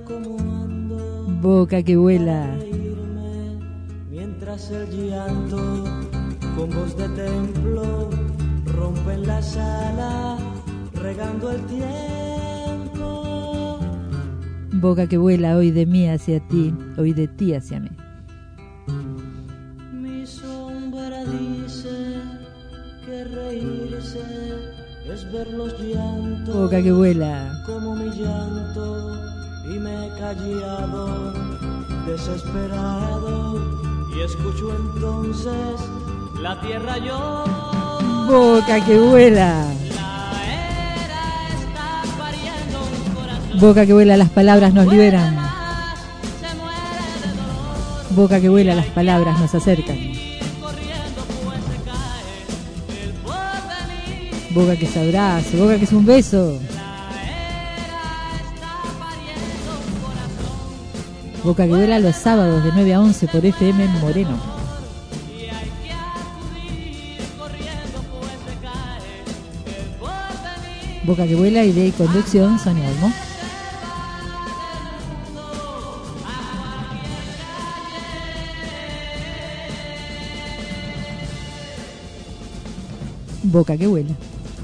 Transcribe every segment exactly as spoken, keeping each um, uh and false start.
Boca que vuela. Mientras el llanto con voz de templo rompe en la sala regando el tiempo. Boca que vuela hoy de mí hacia ti, hoy de ti hacia mí. Mi sombra dice que reírse es ver los llantos. Boca que vuela. Como mi llanto y me he callado desesperado y escucho entonces la tierra yo. Boca que vuela. La era está pariendo un corazón. Boca que vuela, las palabras nos liberan. Se muere de dolor. Boca que vuela, las palabras nos acercan. Corriendo pues se cae el porvenir. Boca que es abrazo, boca que es un beso. Boca que vuela los sábados de nueve a once por F M Moreno. Boca que vuela, idea y conducción, Sonia Olmo. Boca que vuela.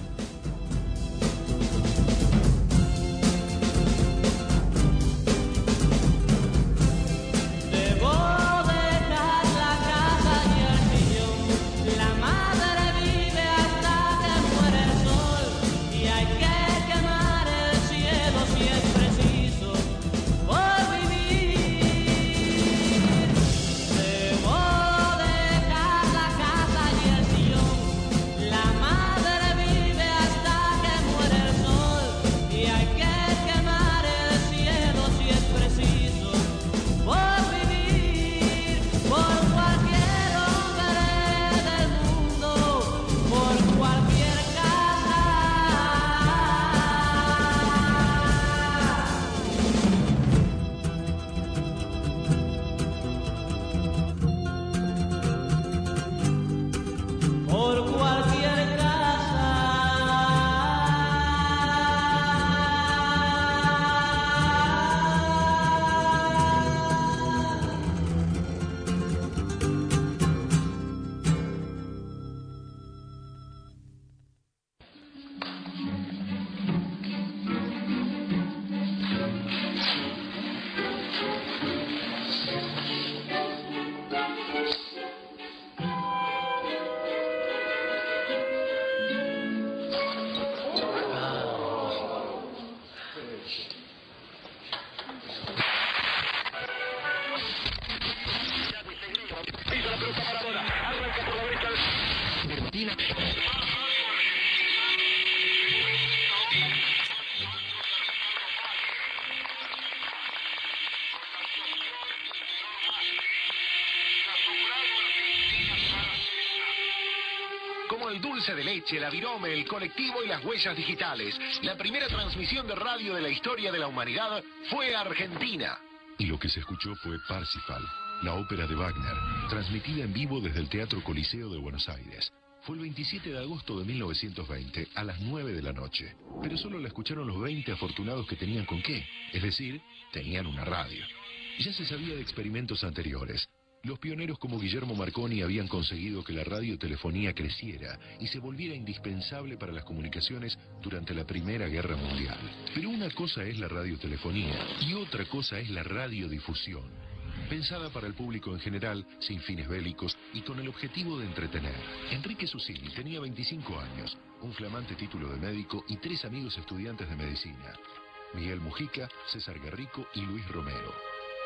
Dulce de leche, la virome, el colectivo y las huellas digitales. La primera transmisión de radio de la historia de la humanidad fue Argentina. Y lo que se escuchó fue Parsifal, la ópera de Wagner, transmitida en vivo desde el Teatro Coliseo de Buenos Aires. Fue el veintisiete de agosto de mil novecientos veinte, a las nueve de la noche. Pero solo la escucharon los veinte afortunados que tenían con qué, es decir, tenían una radio. Ya se sabía de experimentos anteriores. Los pioneros como Guillermo Marconi habían conseguido que la radiotelefonía creciera y se volviera indispensable para las comunicaciones durante la Primera Guerra Mundial. Pero una cosa es la radiotelefonía y otra cosa es la radiodifusión. Pensada para el público en general, sin fines bélicos y con el objetivo de entretener. Enrique Susini tenía veinticinco años, un flamante título de médico y tres amigos estudiantes de medicina: Miguel Mujica, César Garrico y Luis Romero.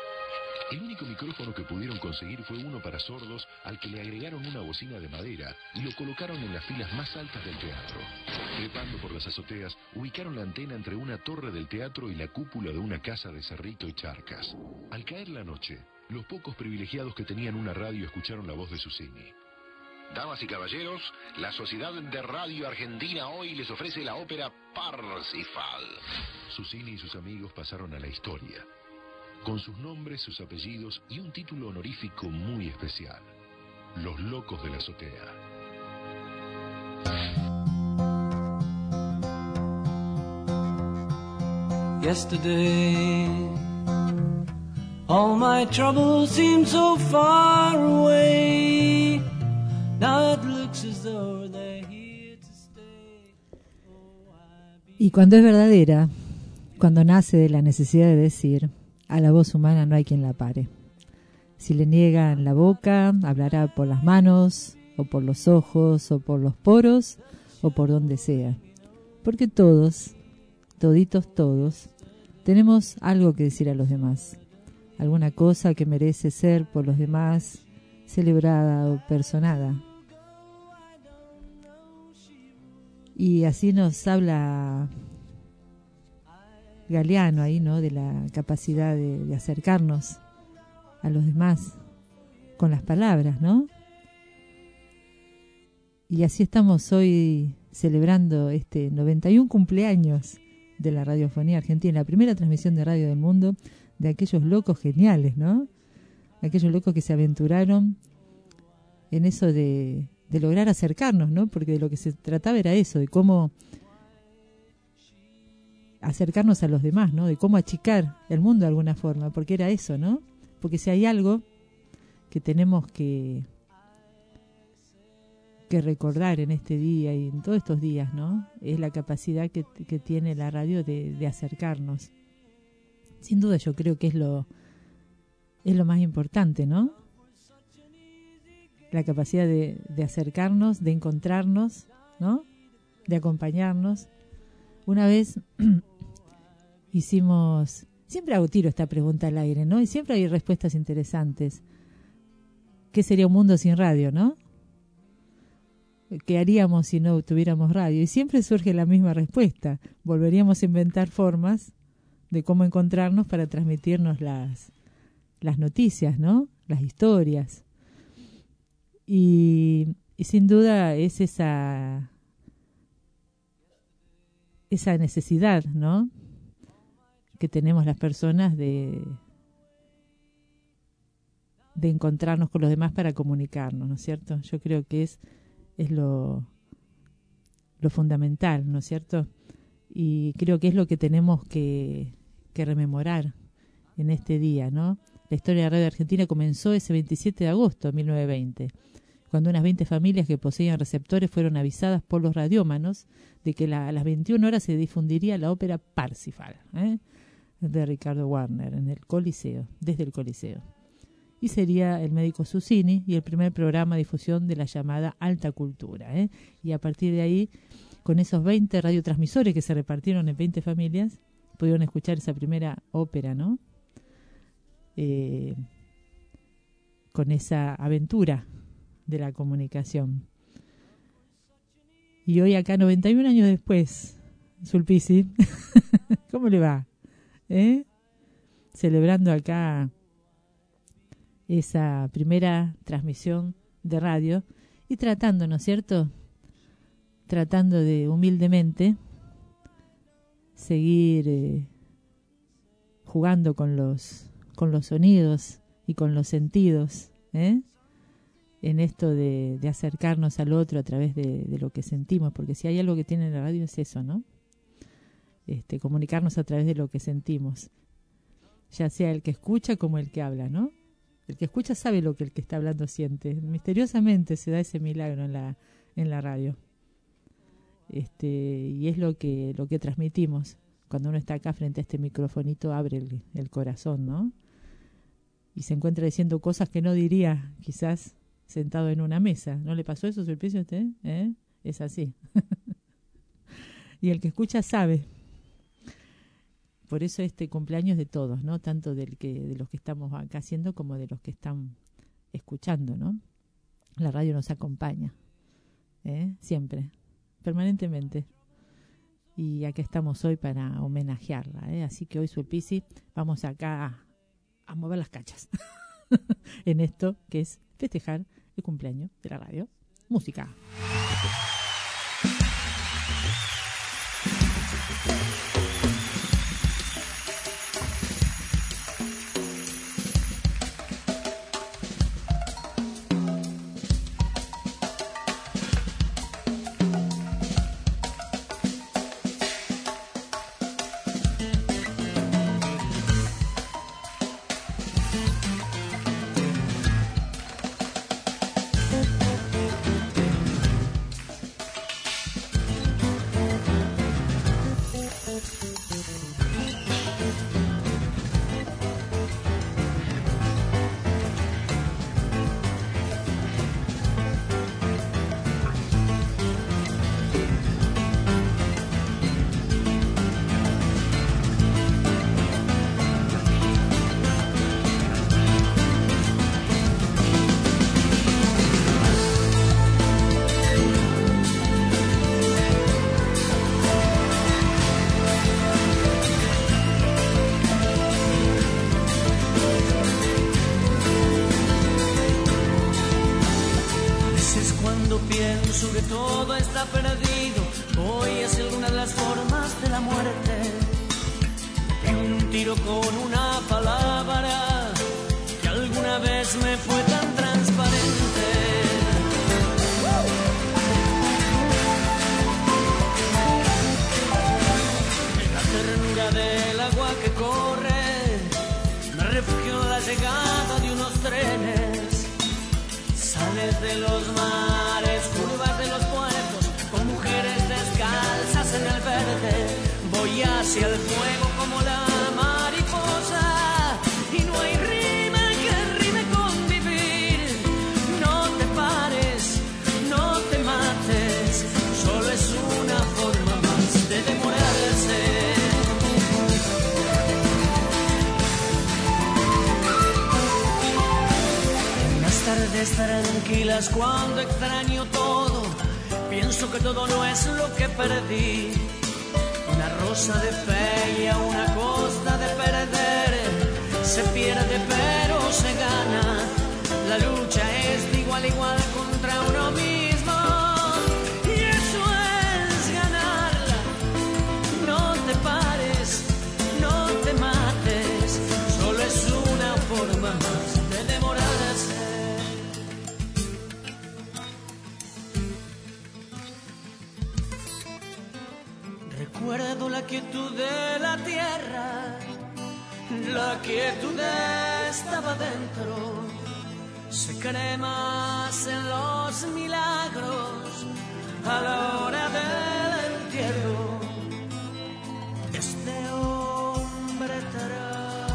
El único micrófono que pudieron conseguir fue uno para sordos, al que le agregaron una bocina de madera y lo colocaron en las filas más altas del teatro. Trepando por las azoteas, ubicaron la antena entre una torre del teatro y la cúpula de una casa de Cerrito y Charcas. Al caer la noche, los pocos privilegiados que tenían una radio escucharon la voz de Susini. Damas y caballeros, la Sociedad de Radio Argentina hoy les ofrece la ópera Parsifal. Susini y sus amigos pasaron a la historia, con sus nombres, sus apellidos y un título honorífico muy especial: Los Locos de la Azotea. Yesterday All my troubles seem so far away. Now it looks as though they're here to stay. Y cuando es verdadera, cuando nace de la necesidad de decir, a la voz humana no hay quien la pare. Si le niegan la boca, hablará por las manos, o por los ojos, o por los poros, o por donde sea. Porque todos, toditos todos, tenemos algo que decir a los demás. Alguna cosa que merece ser por los demás celebrada o personada. Y así nos habla Galeano ahí, ¿no? De la capacidad de, de acercarnos a los demás con las palabras, ¿no? Y así estamos hoy celebrando este noventa y uno cumpleaños de la radiofonía argentina, la primera transmisión de radio del mundo, de aquellos locos geniales, ¿no? Aquellos locos que se aventuraron en eso de, de lograr acercarnos, ¿no? Porque de lo que se trataba era eso, de cómo acercarnos a los demás, ¿no? De cómo achicar el mundo de alguna forma, porque era eso, ¿no? Porque si hay algo que tenemos que que recordar en este día y en todos estos días, ¿no? Es la capacidad que, que tiene la radio de, de acercarnos. Sin duda yo creo que es lo es lo más importante, ¿no? La capacidad de, de acercarnos, de encontrarnos, ¿no? De acompañarnos. Una vez hicimos, siempre hago tiro esta pregunta al aire, ¿no? Y siempre hay respuestas interesantes. ¿Qué sería un mundo sin radio, no? ¿Qué haríamos si no tuviéramos radio? Y siempre surge la misma respuesta. Volveríamos a inventar formas de cómo encontrarnos para transmitirnos las, las noticias, ¿no? Las historias. Y, y sin duda es esa, esa necesidad, ¿no? Que tenemos las personas de, de encontrarnos con los demás para comunicarnos, ¿no es cierto? Yo creo que es es lo, lo fundamental, ¿no es cierto? Y creo que es lo que tenemos que, que rememorar en este día, ¿no? La historia de la radio argentina comenzó ese veintisiete de agosto de mil novecientos veinte, cuando unas veinte familias que poseían receptores fueron avisadas por los radiómanos de que la, a las veintiuna horas se difundiría la ópera Parsifal, ¿eh? de Ricardo Wagner, en el Coliseo, desde el Coliseo. Y sería el médico Susini y el primer programa de difusión de la llamada alta cultura, ¿eh? Y a partir de ahí, con esos veinte radiotransmisores que se repartieron en veinte familias, pudieron escuchar esa primera ópera, ¿no? Eh, con esa aventura de la comunicación. Y hoy acá, noventa y un años después, Sulpici, ¿cómo le va? ¿Eh? Celebrando acá esa primera transmisión de radio y tratando, ¿no es cierto? Tratando de humildemente seguir eh, jugando con los con los sonidos y con los sentidos, ¿eh? En esto de, de acercarnos al otro a través de, de lo que sentimos, porque si hay algo que tiene la radio es eso, ¿no? Este, comunicarnos a través de lo que sentimos, ya sea el que escucha como el que habla, ¿no? El que escucha sabe lo que el que está hablando siente. Misteriosamente se da ese milagro en la en la radio. Este, y es lo que lo que transmitimos. Cuando uno está acá frente a este microfonito, abre el, el corazón, ¿no? Y se encuentra diciendo cosas que no diría, quizás, sentado en una mesa. ¿No le pasó eso, Sulpici, a usted? ¿Eh? Es así. Y el que escucha sabe. Por eso este cumpleaños de todos, ¿no? Tanto del que de los que estamos acá haciendo como de los que están escuchando, ¿no? La radio nos acompaña, ¿eh? Siempre, permanentemente. Y acá estamos hoy para homenajearla, ¿eh? Así que hoy, Sulpici, vamos acá a, a mover las cachas en esto que es festejar el cumpleaños de la radio. Música. pienso que todo está perdido, hoy es alguna de las formas de la muerte. De un tiro con una palabra que alguna vez me fue tan transparente. En la ternura del agua que corre, me refugio en la llegada de unos trenes. Sales de los mares, curvas de los puertos, con mujeres descalzas en el verde. Voy hacia el fuego como la mariposa, y no hay rima que rime con vivir. No te pares, no te mates, solo es una forma más de demorarse. Tardes tranquilas cuando extraño todo, pienso que todo no es lo que perdí. Una rosa de fe y a una costa de perder, se pierde pero se gana. La lucha es de igual a igual contra uno mismo, y eso es ganarla. No te pares, no te mates, solo es una forma más de demorarse. Recuerdo la quietud de la tierra, la quietud estaba dentro. Se cree más en los milagros a la hora del entierro. Este hombre trajo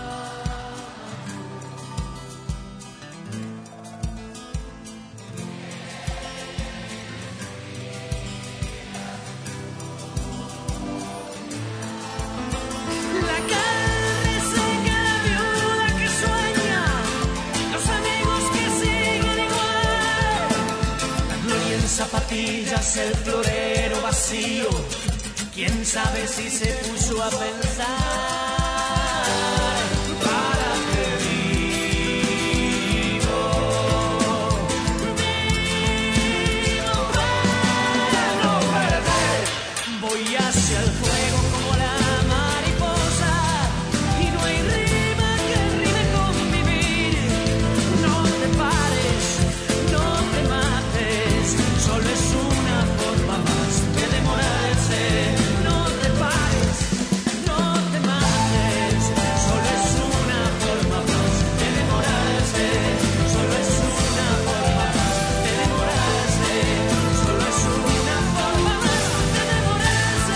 zapatillas, el florero vacío. Quién sabe si se puso a pensar para qué vivo, vivo para no perder. Voy hacia el fuego como la mariposa, y no hay rima que rime con vivir. No te pares, no te mates, solo es una forma más de demorarse. No te pares, no te mates, solo es una forma más de demorarse. Solo es una forma más de demorarse. Solo es una forma más de demorarse.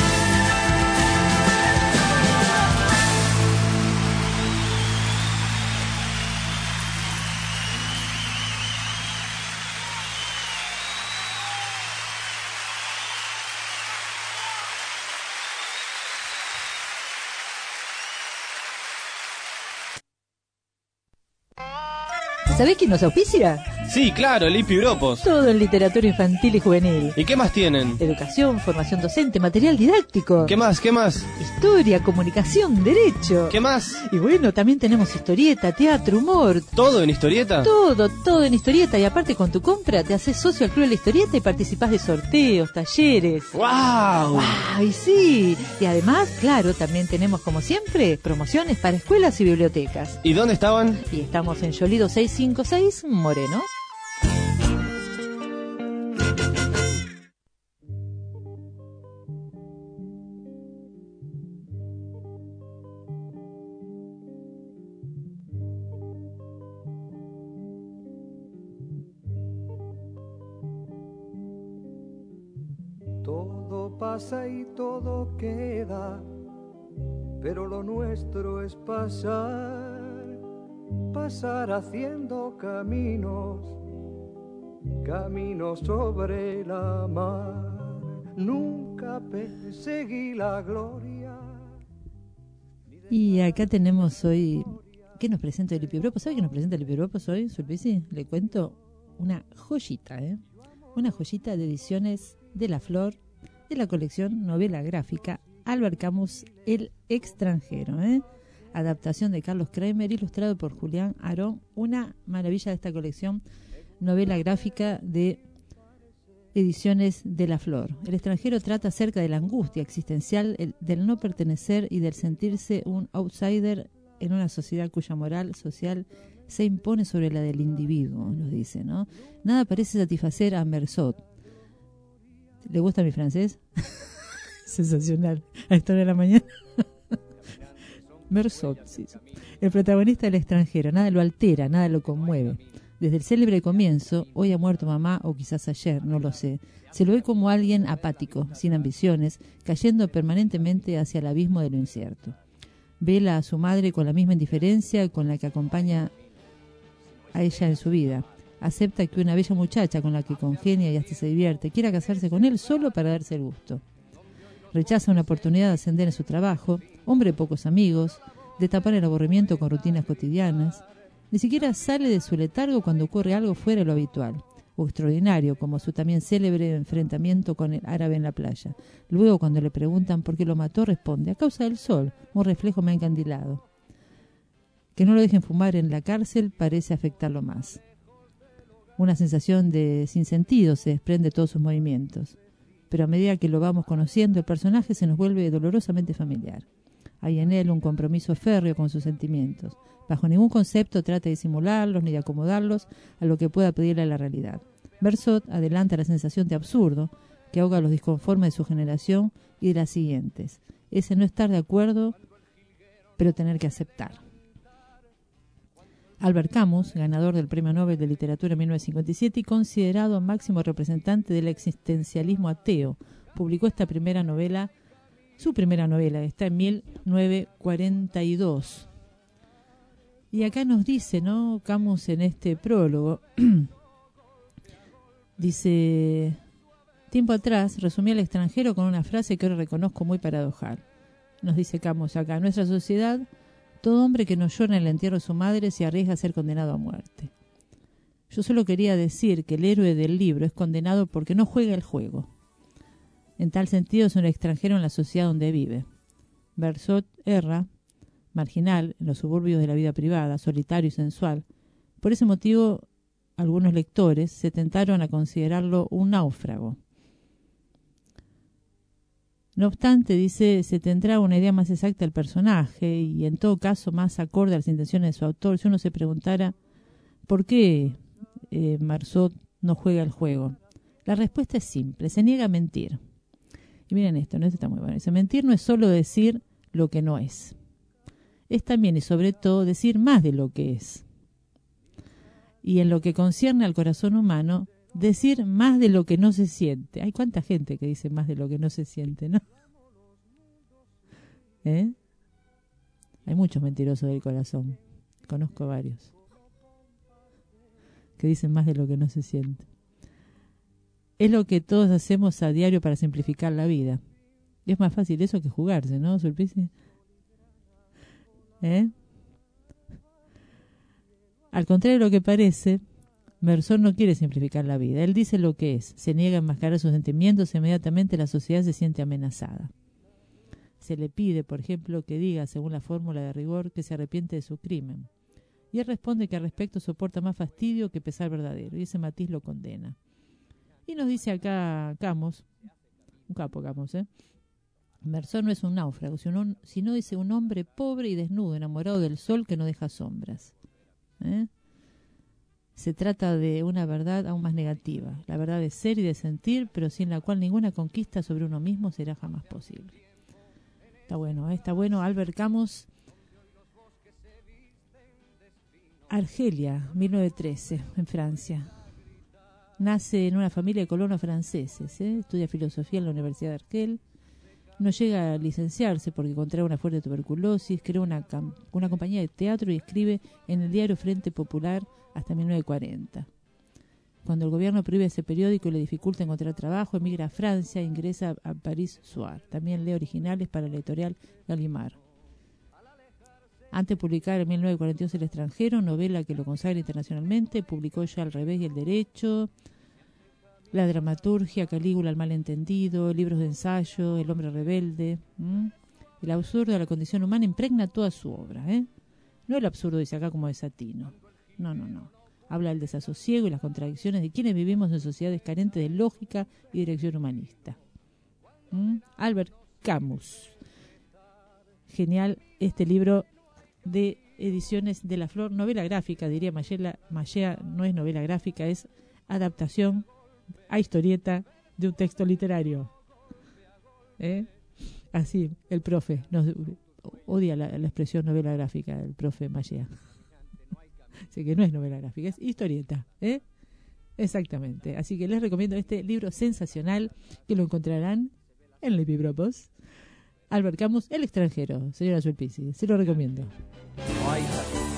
¿Sabés quién nos auspicia? Sí, claro, Lipi Europos. Todo en literatura infantil y juvenil. ¿Y qué más tienen? Educación, formación docente, material didáctico. ¿Qué más? ¿Qué más? Historia, comunicación, derecho. ¿Qué más? Y bueno, también tenemos historieta, teatro, humor. ¿Todo en historieta? Todo, todo en historieta. Y aparte con tu compra te haces socio al Club de la Historieta y participás de sorteos, talleres. ¡Wow! ¡Wow! Y sí. Y además, claro, también tenemos como siempre promociones para escuelas y bibliotecas. ¿Y dónde estaban? Y estamos en Yolido seiscientos cincuenta y seis, Moreno. Todo pasa y todo queda, pero lo nuestro es pasar, pasar haciendo caminos, caminos sobre la mar. Nunca perseguí la gloria. Y acá tenemos hoy, ¿qué nos presenta el Lipi Europos? ¿Sabe qué nos presenta el Lipi Europos hoy, Sulpici? Le cuento una joyita, ¿eh? Una joyita de ediciones de La Flor, de la colección novela gráfica Albert Camus, El extranjero, ¿eh? Adaptación de Carlos Kramer, ilustrado por Julián Arón. Una maravilla de esta colección, novela gráfica de Ediciones de La Flor. El extranjero trata acerca de la angustia existencial, el, del no pertenecer y del sentirse un outsider en una sociedad cuya moral social se impone sobre la del individuo, nos dice, ¿no? Nada parece satisfacer a Meursault. ¿Le gusta mi francés? Sensacional. A esta hora de la mañana. Meursault, sí. El protagonista del extranjero, nada lo altera, nada lo conmueve. Desde el célebre comienzo, hoy ha muerto mamá o quizás ayer, no lo sé, se lo ve como alguien apático, sin ambiciones, cayendo permanentemente hacia el abismo de lo incierto. Vela a su madre con la misma indiferencia con la que acompaña a ella en su vida. Acepta que una bella muchacha con la que congenia y hasta se divierte quiera casarse con él solo para darse el gusto. Rechaza una oportunidad de ascender en su trabajo, hombre de pocos amigos, de tapar el aburrimiento con rutinas cotidianas. Ni siquiera sale de su letargo cuando ocurre algo fuera de lo habitual o extraordinario, como su también célebre enfrentamiento con el árabe en la playa. Luego, cuando le preguntan por qué lo mató, responde: a causa del sol, un reflejo me ha encandilado. Que no lo dejen fumar en la cárcel parece afectarlo más. Una sensación de sinsentido se desprende de todos sus movimientos, pero a medida que lo vamos conociendo, el personaje se nos vuelve dolorosamente familiar. Hay en él un compromiso férreo con sus sentimientos. Bajo ningún concepto trata de disimularlos ni de acomodarlos a lo que pueda pedirle a la realidad. Meursault adelanta la sensación de absurdo que ahoga a los disconformes de su generación y de las siguientes. Ese no estar de acuerdo, pero tener que aceptar. Albert Camus, ganador del Premio Nobel de Literatura en mil novecientos cincuenta y siete y considerado máximo representante del existencialismo ateo, publicó esta primera novela, su primera novela, está en mil novecientos cuarenta y dos. Y acá nos dice, ¿no? Camus en este prólogo, dice: tiempo atrás resumí al extranjero con una frase que ahora reconozco muy paradojal. Nos dice Camus acá: en nuestra sociedad, todo hombre que no llora en el entierro de su madre se arriesga a ser condenado a muerte. Yo solo quería decir que el héroe del libro es condenado porque no juega el juego. En tal sentido es un extranjero en la sociedad donde vive. Meursault erra, marginal, en los suburbios de la vida privada, solitario y sensual. Por ese motivo, algunos lectores se tentaron a considerarlo un náufrago. No obstante, dice, se tendrá una idea más exacta del personaje y, en todo caso, más acorde a las intenciones de su autor si uno se preguntara ¿por qué eh, Meursault no juega el juego? La respuesta es simple: se niega a mentir. Y miren esto, ¿no? Esto está muy bueno. Dice: mentir no es solo decir lo que no es. Es también y sobre todo decir más de lo que es. Y en lo que concierne al corazón humano, decir más de lo que no se siente. Hay cuánta gente que dice más de lo que no se siente, ¿no? ¿Eh? Hay muchos mentirosos del corazón. Conozco varios que dicen más de lo que no se siente. Es lo que todos hacemos a diario para simplificar la vida. Y es más fácil eso que jugarse, ¿no, Sulpicia? ¿Eh? Al contrario de lo que parece, Meursault no quiere simplificar la vida. Él dice lo que es, se niega a enmascarar sus sentimientos e inmediatamente la sociedad se siente amenazada. Se le pide, por ejemplo, que diga, según la fórmula de rigor, que se arrepiente de su crimen. Y él responde que al respecto soporta más fastidio que pesar verdadero, y ese matiz lo condena. Y nos dice acá Camus, un capo Camus, ¿eh? Meursault no es un náufrago, sino, sino dice un hombre pobre y desnudo, enamorado del sol que no deja sombras. ¿Eh? Se trata de una verdad aún más negativa, la verdad de ser y de sentir, pero sin la cual ninguna conquista sobre uno mismo será jamás posible. Está bueno, ¿eh? Está bueno. Albert Camus, Argelia, mil novecientos trece, en Francia. Nace en una familia de colonos franceses, ¿eh? Estudia filosofía en la Universidad de Argel. No llega a licenciarse porque contrae una fuerte tuberculosis, crea una, una compañía de teatro y escribe en el diario Frente Popular hasta mil novecientos cuarenta. Cuando el gobierno prohíbe ese periódico y le dificulta encontrar trabajo, emigra a Francia e ingresa a París Soir. También lee originales para la editorial Gallimard. Antes de publicar en mil novecientos cuarenta y dos El extranjero, novela que lo consagra internacionalmente, publicó ya Al revés y el derecho, La dramaturgia, Calígula, el malentendido, libros de ensayo, El hombre rebelde. ¿Mm? El absurdo de la condición humana impregna toda su obra, ¿eh? No el absurdo, dice acá, como desatino. No, no, no. Habla del desasosiego y las contradicciones de quienes vivimos en sociedades carentes de lógica y dirección humanista. ¿Mm? Albert Camus. Genial este libro de Ediciones de la Flor, novela gráfica, diría Mayela. Mayea no es novela gráfica, es adaptación a historieta de un texto literario. ¿Eh? Así, el profe nos odia la, la expresión novela gráfica, el profe Mayea. Así que no es novela gráfica, es historieta, ¿eh? Exactamente. Así que les recomiendo este libro sensacional que lo encontrarán en Libropos. Albert Camus, El extranjero, señora Sulpici, se lo recomiendo. No hay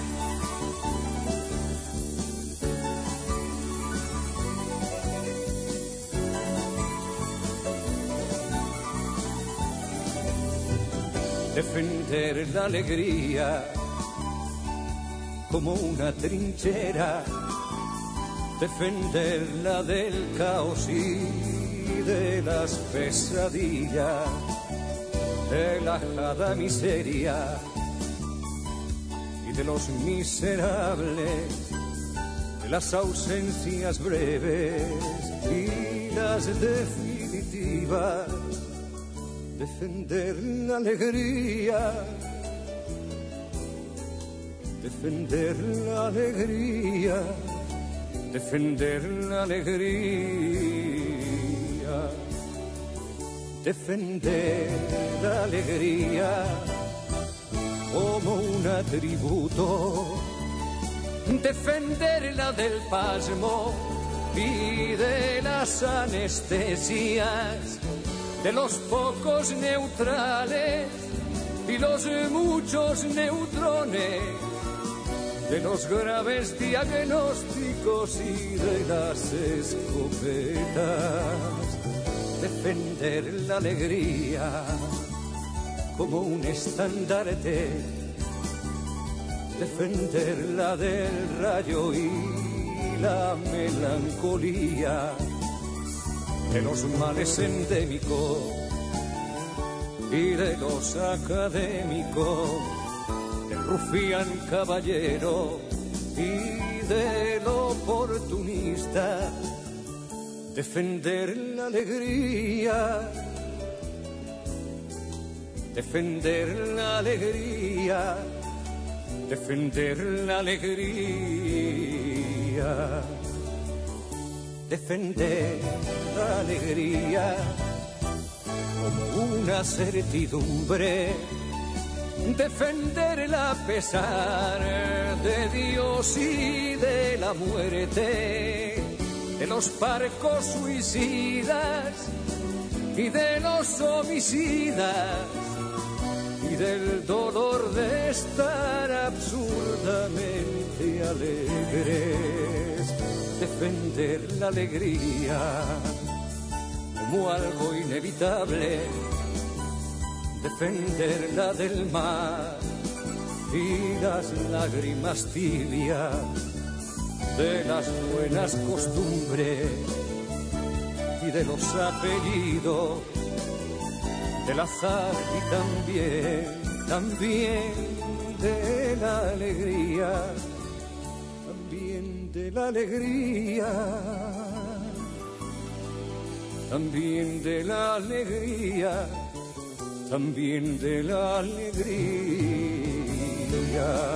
defender la alegría como una trinchera, defenderla del caos y de las pesadillas, de la ajada miseria y de los miserables, de las ausencias breves y las definitivas, defender la alegría, defender la alegría, defender la alegría, defender la alegría como un atributo, defenderla del pasmo y de las anestesias, de los pocos neutrales y los muchos neutrones, de los graves diagnósticos y de las escopetas, defender la alegría como un estandarte, defenderla del rayo y la melancolía, de los males endémicos y de los académicos, del rufián caballero y del oportunista, defender la alegría, defender la alegría, defender la alegría, defender la alegría como una certidumbre, defenderla a pesar de Dios y de la muerte, de los parcos suicidas y de los homicidas y del dolor de estar absurdamente alegres, defender la alegría como algo inevitable, defenderla del mar y las lágrimas tibias, de las buenas costumbres y de los apellidos, del azar y también, también de la alegría, también de la alegría, también de la alegría, también de la alegría.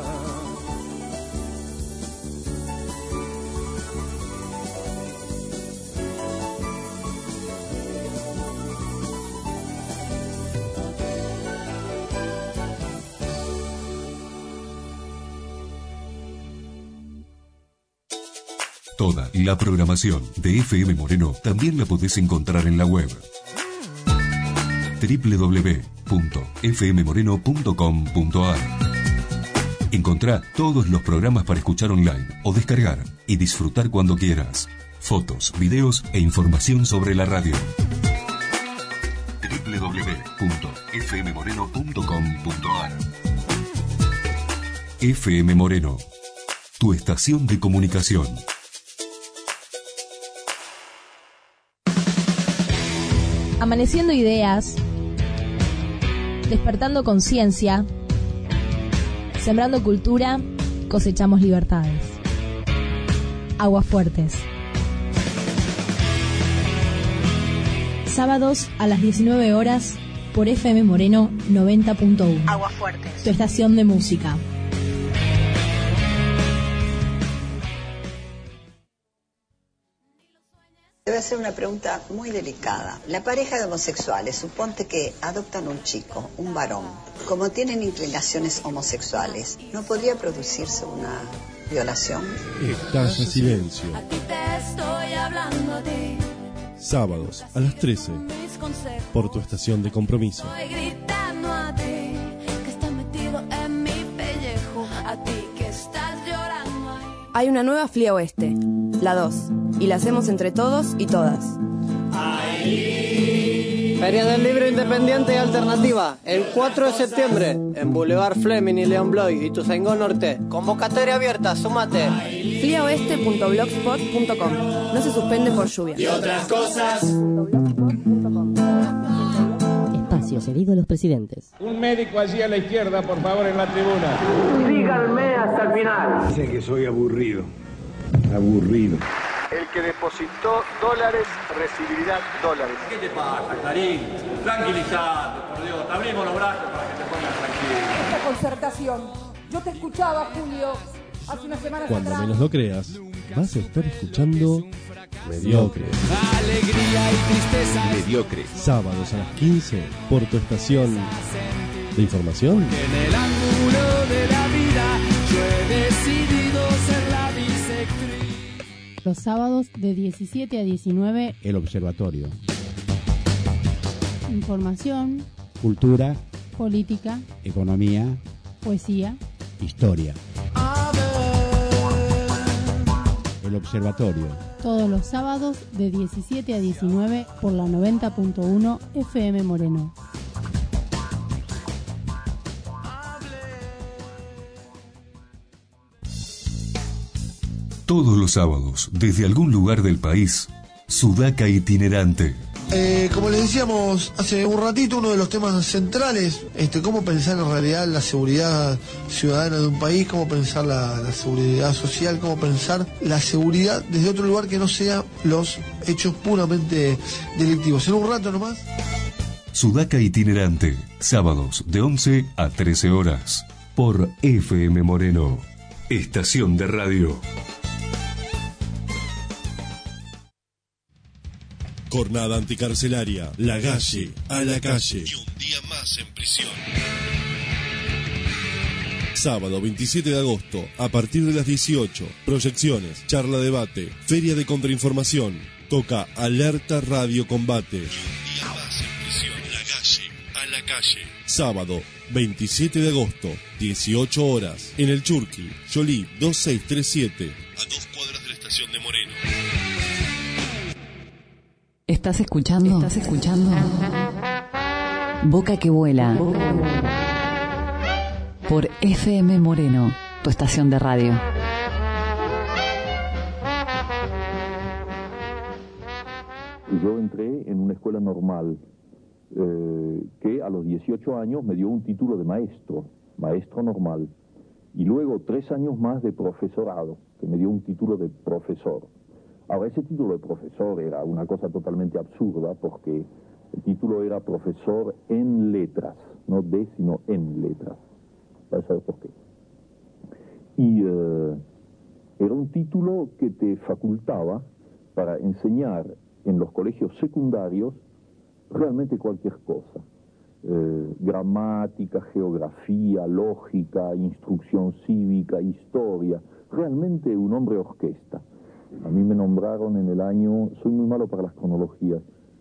Toda la programación de F M Moreno también la podés encontrar en la web doble u doble u doble u punto f m moreno punto com punto a r. Encontrá todos los programas para escuchar online o descargar y disfrutar cuando quieras. Fotos, videos e información sobre la radio. doble u doble u doble u punto f m moreno punto com punto a r. F M Moreno, tu estación de comunicación. Amaneciendo ideas, despertando conciencia, sembrando cultura, cosechamos libertades. Aguasfuertes. Sábados a las diecinueve horas por F M Moreno noventa punto uno. Aguasfuertes. Tu estación de música. Te voy a hacer una pregunta muy delicada. La pareja de homosexuales, suponte que adoptan un chico, un varón. Como tienen inclinaciones homosexuales, ¿no podría producirse una violación? Estalla silencio. A ti te estoy hablando a ti. Sábados a las trece. Mis consejos. Por tu estación de compromiso. Estoy gritando a ti que estás metido en mi pellejo. A ti que estás llorando ahí. Hay una nueva F L I A Oeste, la dos, y la hacemos entre todos y todas. Feria del Libro Independiente y Alternativa, el cuatro de septiembre, en Boulevard Fleming y León Bloy, Ituzaingó Norte. Convocatoria abierta, sumate. F L I A oeste punto blogspot punto com. No se suspende por lluvia. Y otras cosas. Espacio cedido a los presidentes. Un médico allí a la izquierda, por favor, en la tribuna. Síganme hasta el final. Dicen que soy aburrido. Aburrido. El que depositó dólares recibirá dólares. ¿Qué te pasa, Clarín? Tranquilízate, por Dios. Te abrimos los brazos para que te pongas tranquilo. Esta concertación. Yo te escuchaba, Julio, hace unas semanas Cuando atrás. menos lo creas, vas a estar escuchando Mediocre. Alegría y tristeza. Mediocre. Sábados a las quince por tu estación de información. En el ángulo de la vida yo he decidido ser la bisectriz. Los sábados de diecisiete a diecinueve. El Observatorio. Información. Cultura. Política. Economía. Poesía. Historia. El Observatorio. Todos los sábados de diecisiete a diecinueve por la noventa punto uno F M Moreno. Todos los sábados, desde algún lugar del país, Sudaca Itinerante. Eh, como les decíamos hace un ratito, uno de los temas centrales, este, cómo pensar en realidad la seguridad ciudadana de un país, cómo pensar la, la seguridad social, cómo pensar la seguridad desde otro lugar que no sea los hechos puramente delictivos. En un rato nomás. Sudaca Itinerante, sábados de once a trece horas, por F M Moreno, estación de radio. Jornada anticarcelaria, La Galle, a la calle. Y un día más en prisión. Sábado veintisiete de agosto, a partir de las dieciocho, proyecciones, charla debate, feria de contrainformación, toca Alerta Radio Combate. Y un día más en prisión, La Galle, a la calle. Sábado veintisiete de agosto, dieciocho horas, en el Churqui, Yolí dos seis tres siete, a dos cuadras de la estación de Moreno. ¿Estás escuchando? ¿Estás escuchando? Boca que vuela. Por F M Moreno, tu estación de radio. Yo entré en una escuela normal eh, que a los dieciocho años me dio un título de maestro, maestro normal, y luego tres años más de profesorado, que me dio un título de profesor. Ahora, ese título de profesor era una cosa totalmente absurda porque el título era profesor en letras, no de, sino en letras. ¿Sabes saber por qué? Y eh, era un título que te facultaba para enseñar en los colegios secundarios realmente cualquier cosa. Eh, gramática, geografía, lógica, instrucción cívica, historia. Realmente un hombre orquesta. A mí me nombraron en el año, soy muy malo para las cronologías,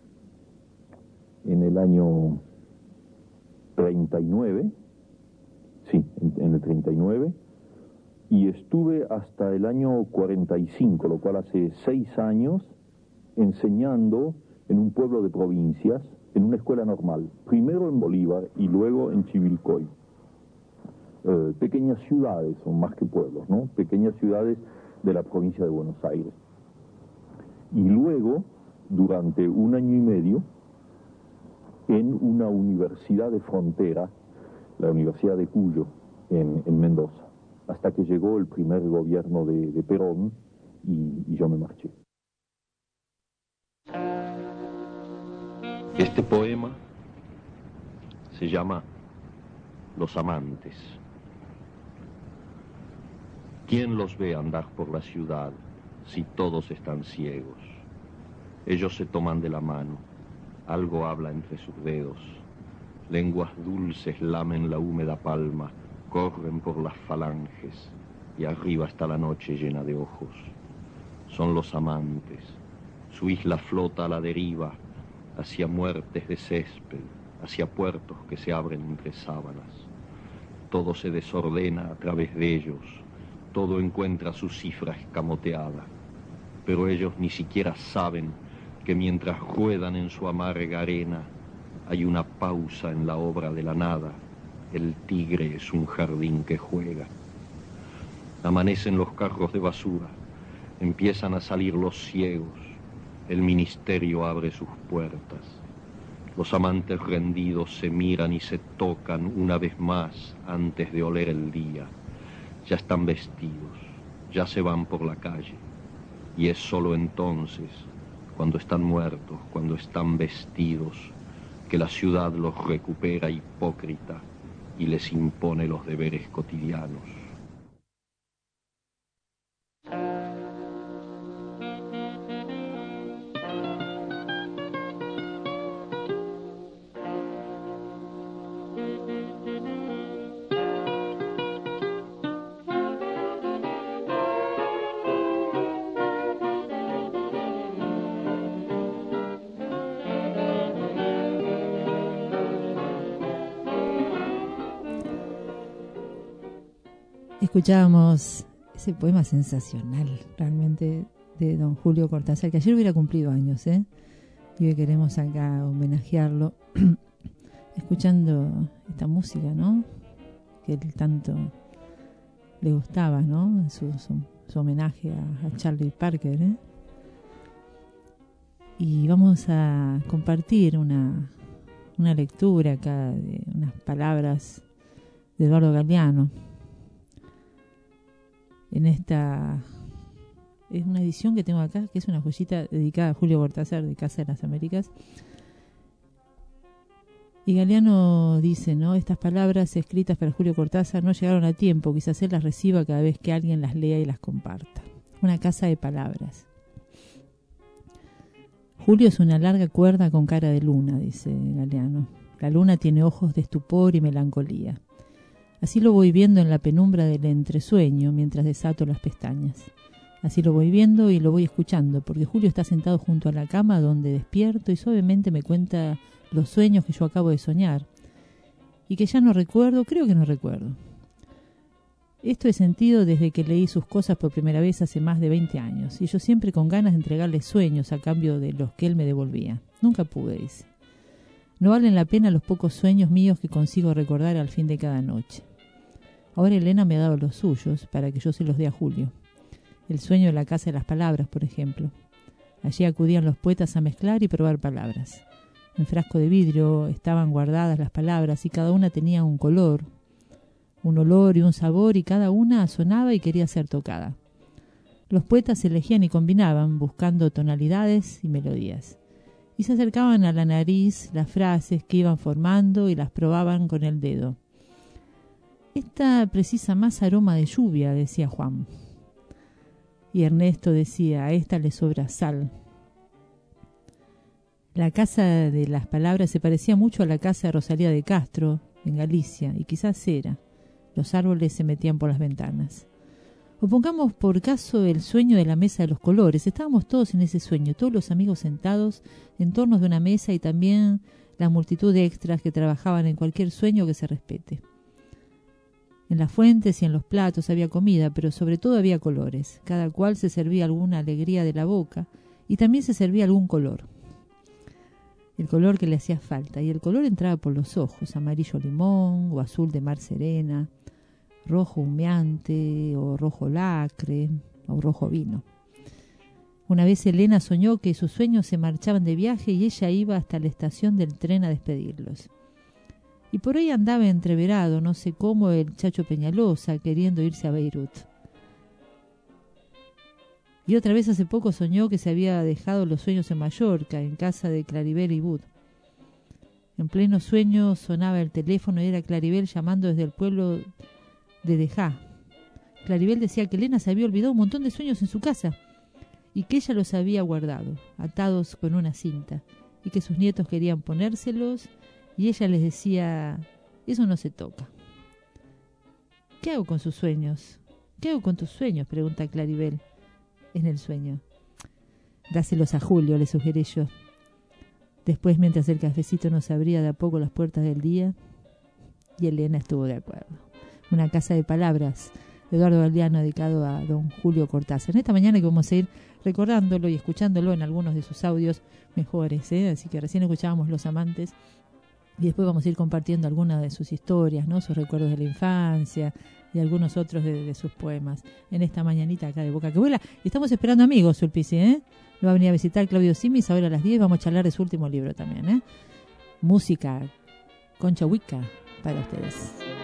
en el año treinta y nueve, sí, en, en el treinta y nueve, y estuve hasta el año cuarenta y cinco, lo cual hace seis años, enseñando en un pueblo de provincias, en una escuela normal, primero en Bolívar y luego en Chivilcoy. Eh, pequeñas ciudades, son más que pueblos, ¿no? Pequeñas ciudades de la provincia de Buenos Aires. Y luego, durante un año y medio, en una universidad de frontera, la Universidad de Cuyo, en, en Mendoza, hasta que llegó el primer gobierno de, de Perón, y, y yo me marché. Este poema se llama Los amantes. ¿Quién los ve andar por la ciudad si todos están ciegos? Ellos se toman de la mano, algo habla entre sus dedos, lenguas dulces lamen la húmeda palma, corren por las falanges y arriba está la noche llena de ojos. Son los amantes, su isla flota a la deriva, hacia muertes de césped, hacia puertos que se abren entre sábanas. Todo se desordena a través de ellos, todo encuentra su cifra escamoteada, pero ellos ni siquiera saben que mientras ruedan en su amarga arena, hay una pausa en la obra de la nada. El tigre es un jardín que juega. Amanecen los carros de basura, empiezan a salir los ciegos, el ministerio abre sus puertas. Los amantes rendidos se miran y se tocan una vez más antes de oler el día. Ya están vestidos, ya se van por la calle, y es solo entonces, cuando están muertos, cuando están vestidos, que la ciudad los recupera hipócrita y les impone los deberes cotidianos. Escuchábamos ese poema sensacional, realmente, de don Julio Cortázar, que ayer hubiera cumplido años, ¿eh? Y hoy queremos acá homenajearlo, escuchando esta música, ¿no? Que él tanto le gustaba, ¿no? Su, su, su homenaje a, a Charlie Parker, ¿eh? Y vamos a compartir una, una lectura acá de unas palabras de Eduardo Galeano. En esta, es una edición que tengo acá, que es una joyita dedicada a Julio Cortázar de Casa de las Américas. Y Galeano dice, ¿no? Estas palabras escritas para Julio Cortázar no llegaron a tiempo, quizás él las reciba cada vez que alguien las lea y las comparta. Una casa de palabras. Julio es una larga cuerda con cara de luna, dice Galeano. La luna tiene ojos de estupor y melancolía. Así lo voy viendo en la penumbra del entresueño mientras desato las pestañas. Así lo voy viendo y lo voy escuchando, porque Julio está sentado junto a la cama donde despierto y suavemente me cuenta los sueños que yo acabo de soñar y que ya no recuerdo, creo que no recuerdo. Esto he sentido desde que leí sus cosas por primera vez hace más de veinte años y yo siempre con ganas de entregarle sueños a cambio de los que él me devolvía. Nunca pude, dice. No valen la pena los pocos sueños míos que consigo recordar al fin de cada noche. Ahora Elena me ha dado los suyos para que yo se los dé a Julio. El sueño de la casa de las palabras, por ejemplo. Allí acudían los poetas a mezclar y probar palabras. En frasco de vidrio estaban guardadas las palabras y cada una tenía un color, un olor y un sabor y cada una sonaba y quería ser tocada. Los poetas elegían y combinaban, buscando tonalidades y melodías. Y se acercaban a la nariz las frases que iban formando y las probaban con el dedo. Esta precisa más aroma de lluvia, decía Juan. Y Ernesto decía, a esta le sobra sal. La casa de las palabras se parecía mucho a la casa de Rosalía de Castro, en Galicia, y quizás era. Los árboles se metían por las ventanas. O pongamos por caso el sueño de la mesa de los colores. Estábamos todos en ese sueño, todos los amigos sentados en torno de una mesa y también la multitud de extras que trabajaban en cualquier sueño que se respete. En las fuentes y en los platos había comida, pero sobre todo había colores. Cada cual se servía alguna alegría de la boca y también se servía algún color. El color que le hacía falta, y el color entraba por los ojos, amarillo limón o azul de mar serena, rojo humeante o rojo lacre o rojo vino. Una vez Elena soñó que sus sueños se marchaban de viaje y ella iba hasta la estación del tren a despedirlos. Y por ahí andaba entreverado, no sé cómo, el Chacho Peñalosa, queriendo irse a Beirut. Y otra vez hace poco soñó que se había dejado los sueños en Mallorca, en casa de Claribel y Bud. En pleno sueño sonaba el teléfono y era Claribel llamando desde el pueblo de Dejá. Claribel decía que Elena se había olvidado un montón de sueños en su casa y que ella los había guardado, atados con una cinta, y que sus nietos querían ponérselos y ella les decía, eso no se toca. ¿Qué hago con sus sueños? ¿Qué hago con tus sueños?, pregunta Claribel en el sueño. Dáselos a Julio, le sugerí yo. Después, mientras el cafecito nos abría de a poco las puertas del día, y Elena estuvo de acuerdo. Una casa de palabras, Eduardo Galeano, dedicado a don Julio Cortázar. En esta mañana que vamos a ir recordándolo y escuchándolo en algunos de sus audios mejores, ¿eh? Así que recién escuchábamos Los Amantes y después vamos a ir compartiendo algunas de sus historias, ¿no? Sus recuerdos de la infancia y algunos otros de, de sus poemas en esta mañanita acá de Boca que Vuela. Y estamos esperando amigos, Sulpici, ¿eh? Lo va a venir a visitar Claudio Simis ahora a las diez. Vamos a charlar de su último libro también, ¿eh? Música, Concha Huica para ustedes.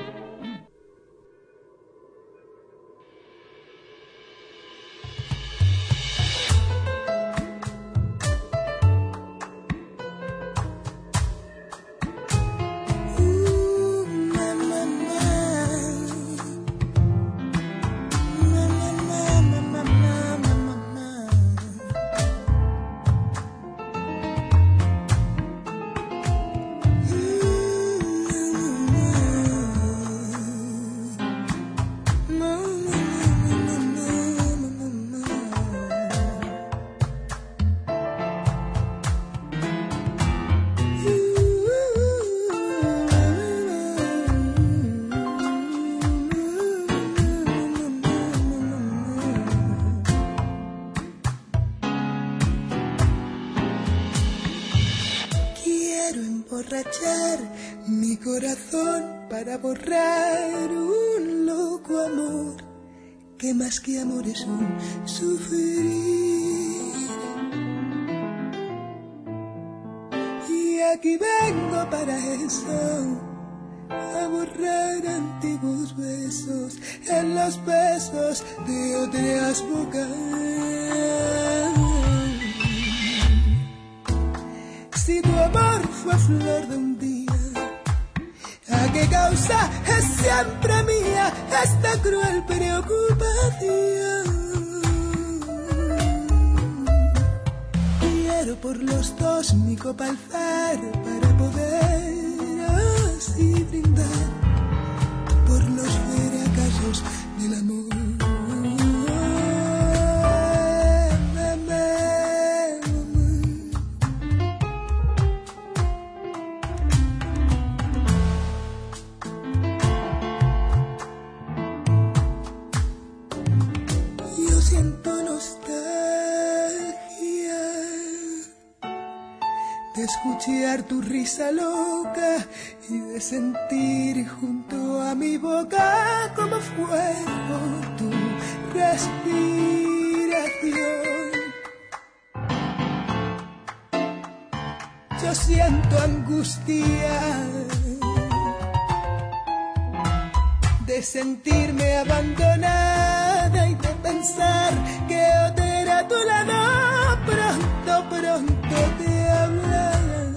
Mi corazón para borrar un loco amor que más que amor es un sufrir. Y aquí vengo para eso, a borrar antiguos besos en los besos de otras bocas. Si tu amor fue flor de un día, ¿a qué causa es siempre mía esta cruel preocupación? Quiero por los dos mi copa alzar para poder así brindar por los fracasos del amor. De escuchar tu risa loca y de sentir junto a mi boca como fuego tu respiración. Yo siento angustia de sentirme abandonada y de pensar que otra a tu lado pronto, pronto te hablará.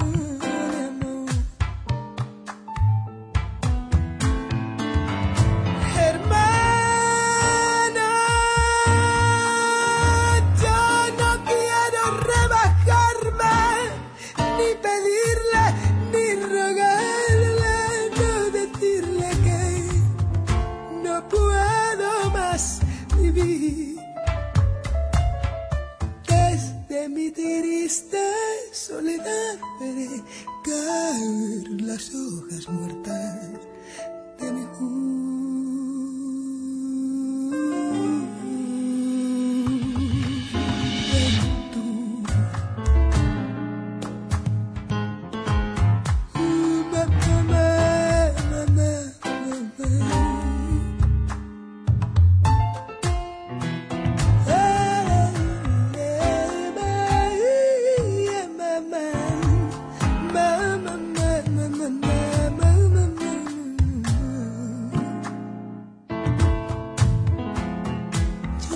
Desde mi triste soledad veré caer las hojas muertas de mi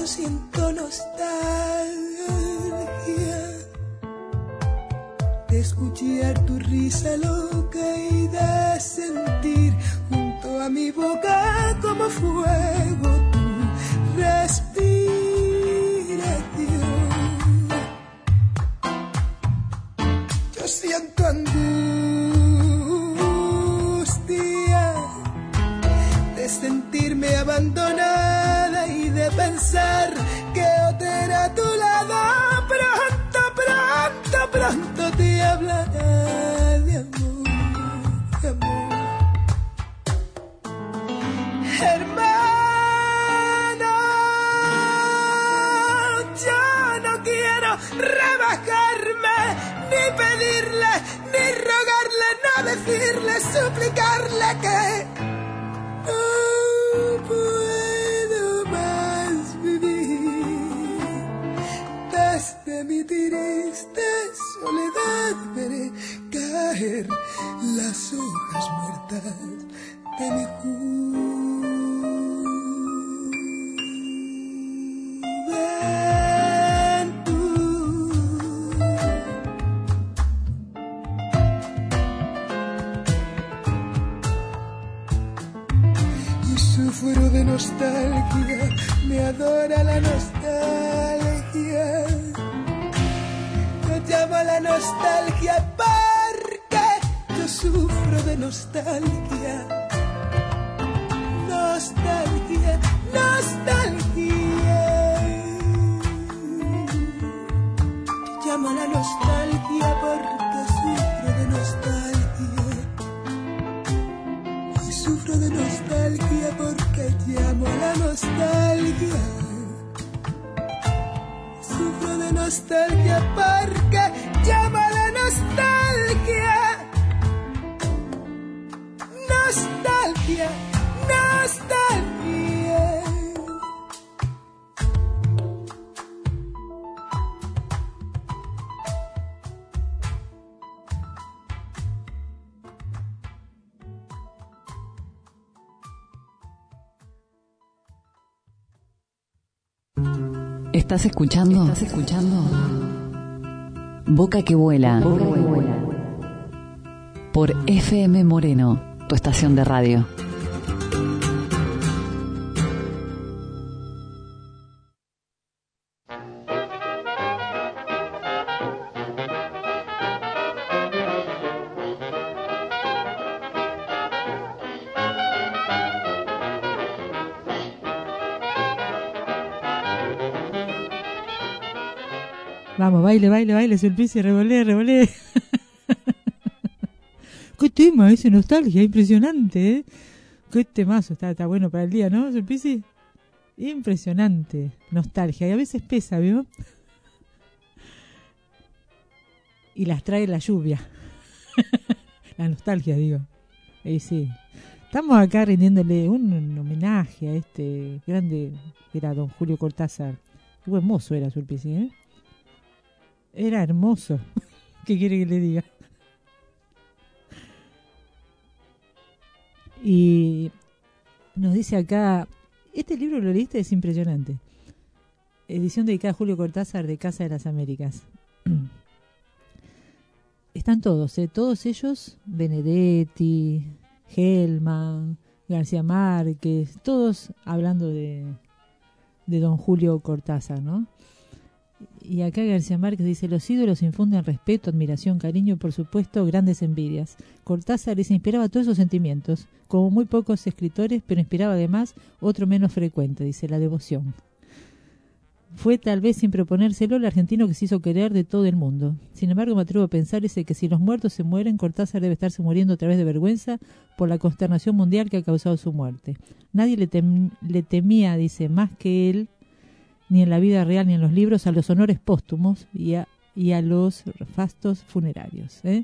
siento nostalgia de escuchar tu risa loca y de sentir junto a mi boca como fuego tu respiración. Yo siento angustia de sentirme abandonada y de pensar que otra a tu lado pronto, pronto, pronto te hablará de amor, de amor. Hermano, yo no quiero rebajarme, ni pedirle, ni rogarle, no decirle, suplicarle que no puedo más vivir. Desde mi triste soledad veré caer las hojas muertas de mi juventud. Y sufro de nostalgia, me adora la nostalgia. Yo llamo a la nostalgia porque yo sufro de nostalgia. Nostalgia, nostalgia. Yo llamo a la nostalgia porque sufro de nostalgia. Y sufro de nostalgia porque llamo a la nostalgia. Sufro de nostalgia porque llamo a la nostalgia. Nostalgia, nostalgia. ¿Estás escuchando? ¿Estás escuchando? Boca que vuela. Boca que vuela. Por F M Moreno, tu estación de radio. Vamos, baile, baile, baile, Sulpicia, revolé, revolé. Qué tema ese, nostalgia, impresionante, ¿eh? Qué temazo, está, está bueno para el día, ¿no, Sulpici? Impresionante, nostalgia, y a veces pesa, ¿vio? Y las trae la lluvia. La nostalgia, digo. Eh, sí. Estamos acá rindiéndole un, un homenaje a este grande, que era don Julio Cortázar. Qué buen mozo era Sulpici, ¿eh? Era hermoso. ¿Qué quiere que le diga? Y nos dice acá, este libro lo leíste, es impresionante. Edición dedicada a Julio Cortázar de Casa de las Américas. Están todos, ¿eh? Todos ellos, Benedetti, Hellman, García Márquez, todos hablando de, de don Julio Cortázar, ¿no? Y acá García Márquez dice, los ídolos infunden respeto, admiración, cariño y por supuesto grandes envidias. Cortázar les inspiraba todos esos sentimientos, como muy pocos escritores, pero inspiraba además otro menos frecuente, dice, la devoción. Fue tal vez sin proponérselo el argentino que se hizo querer de todo el mundo. Sin embargo me atrevo a pensar, dice, que si los muertos se mueren, Cortázar debe estarse muriendo a través de vergüenza por la consternación mundial que ha causado su muerte. Nadie le, tem- le temía, dice, más que él, ni en la vida real ni en los libros, a los honores póstumos y a, y a los fastos funerarios. ¿eh?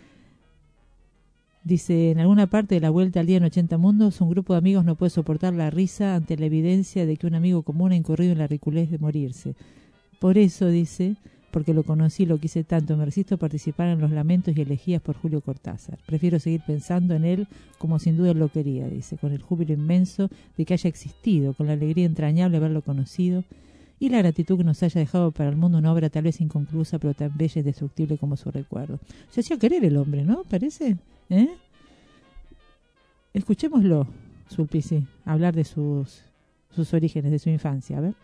Dice, en alguna parte de la vuelta al día en ochenta mundos, un grupo de amigos no puede soportar la risa ante la evidencia de que un amigo común ha incurrido en la ridiculez de morirse. Por eso, dice, porque lo conocí y lo quise tanto, me resisto a participar en los lamentos y elegías por Julio Cortázar. Prefiero seguir pensando en él como sin duda lo quería, dice, con el júbilo inmenso de que haya existido, con la alegría entrañable de haberlo conocido. y la gratitud que nos haya dejado para el mundo una obra tal vez inconclusa, pero tan bella y destructible como su recuerdo. Se hacía querer el hombre, ¿no? ¿Parece? ¿Eh? Escuchémoslo, Sulpici, hablar de sus, sus orígenes, de su infancia. A ver.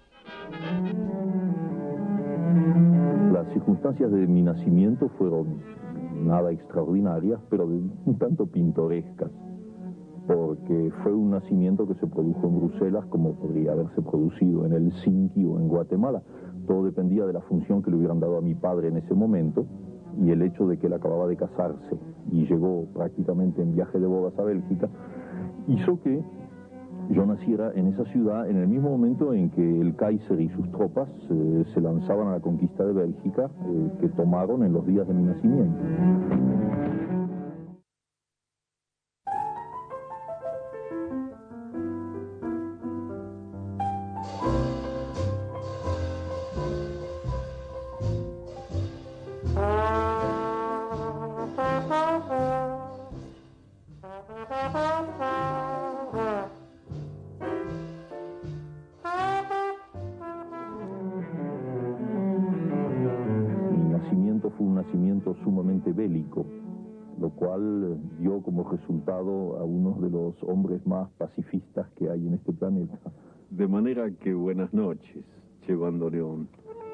Las circunstancias de mi nacimiento fueron nada extraordinarias, pero de, un tanto pintorescas, porque fue un nacimiento que se produjo en Bruselas como podría haberse producido en Helsinki o en Guatemala. Todo dependía de la función que le hubieran dado a mi padre en ese momento y el hecho de que él acababa de casarse y llegó prácticamente en viaje de bodas a Bélgica, hizo que yo naciera en esa ciudad en el mismo momento en que el Kaiser y sus tropas eh, se lanzaban a la conquista de Bélgica, eh, que tomaron en los días de mi nacimiento. Sumamente bélico, lo cual dio como resultado a uno de los hombres más pacifistas que hay en este planeta. De manera que buenas noches, Che Bandoneón.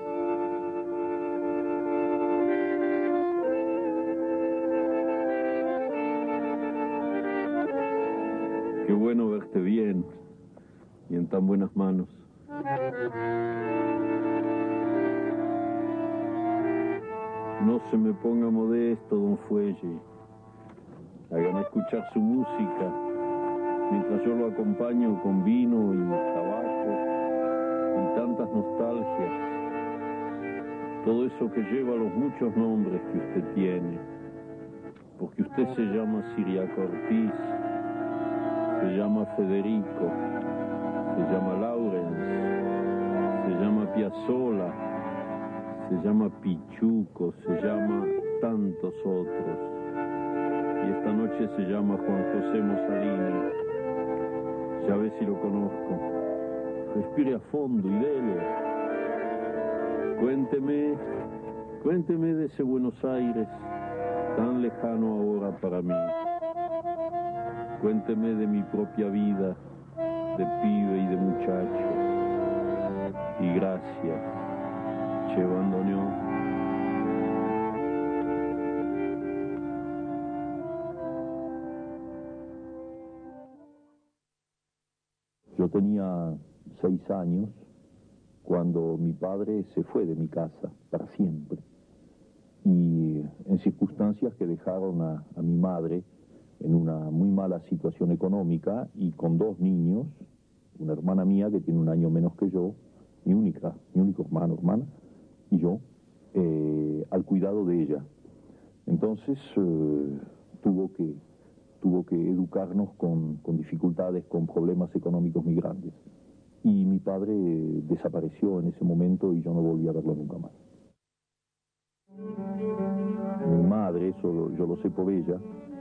Qué bueno verte bien y en tan buenas manos. No se me ponga modesto, don Fuelle. Hagan escuchar su música, mientras yo lo acompaño con vino y tabaco y tantas nostalgias. Todo eso que lleva los muchos nombres que usted tiene. Porque usted se llama Siriaco Ortiz, se llama Federico, se llama Laurens, se llama Piazzolla, se llama Pichuco, se llama tantos otros. Y esta noche se llama Juan José Mussolini. Ya ve si lo conozco. Respire a fondo y dele. Cuénteme, cuénteme de ese Buenos Aires, tan lejano ahora para mí. Cuénteme de mi propia vida, de pibe y de muchacho. Y gracias, Che Bandoneón. Yo tenía seis años cuando mi padre se fue de mi casa para siempre. Y en circunstancias que dejaron a, a mi madre en una muy mala situación económica y con dos niños, una hermana mía que tiene un año menos que yo, mi única, mi único hermano, hermana, y yo, eh, al cuidado de ella. Entonces eh, tuvo que tuvo que educarnos con, con dificultades, con problemas económicos muy grandes. Y mi padre eh, desapareció en ese momento y yo no volví a verlo nunca más. Mi madre, eso yo lo sé por ella,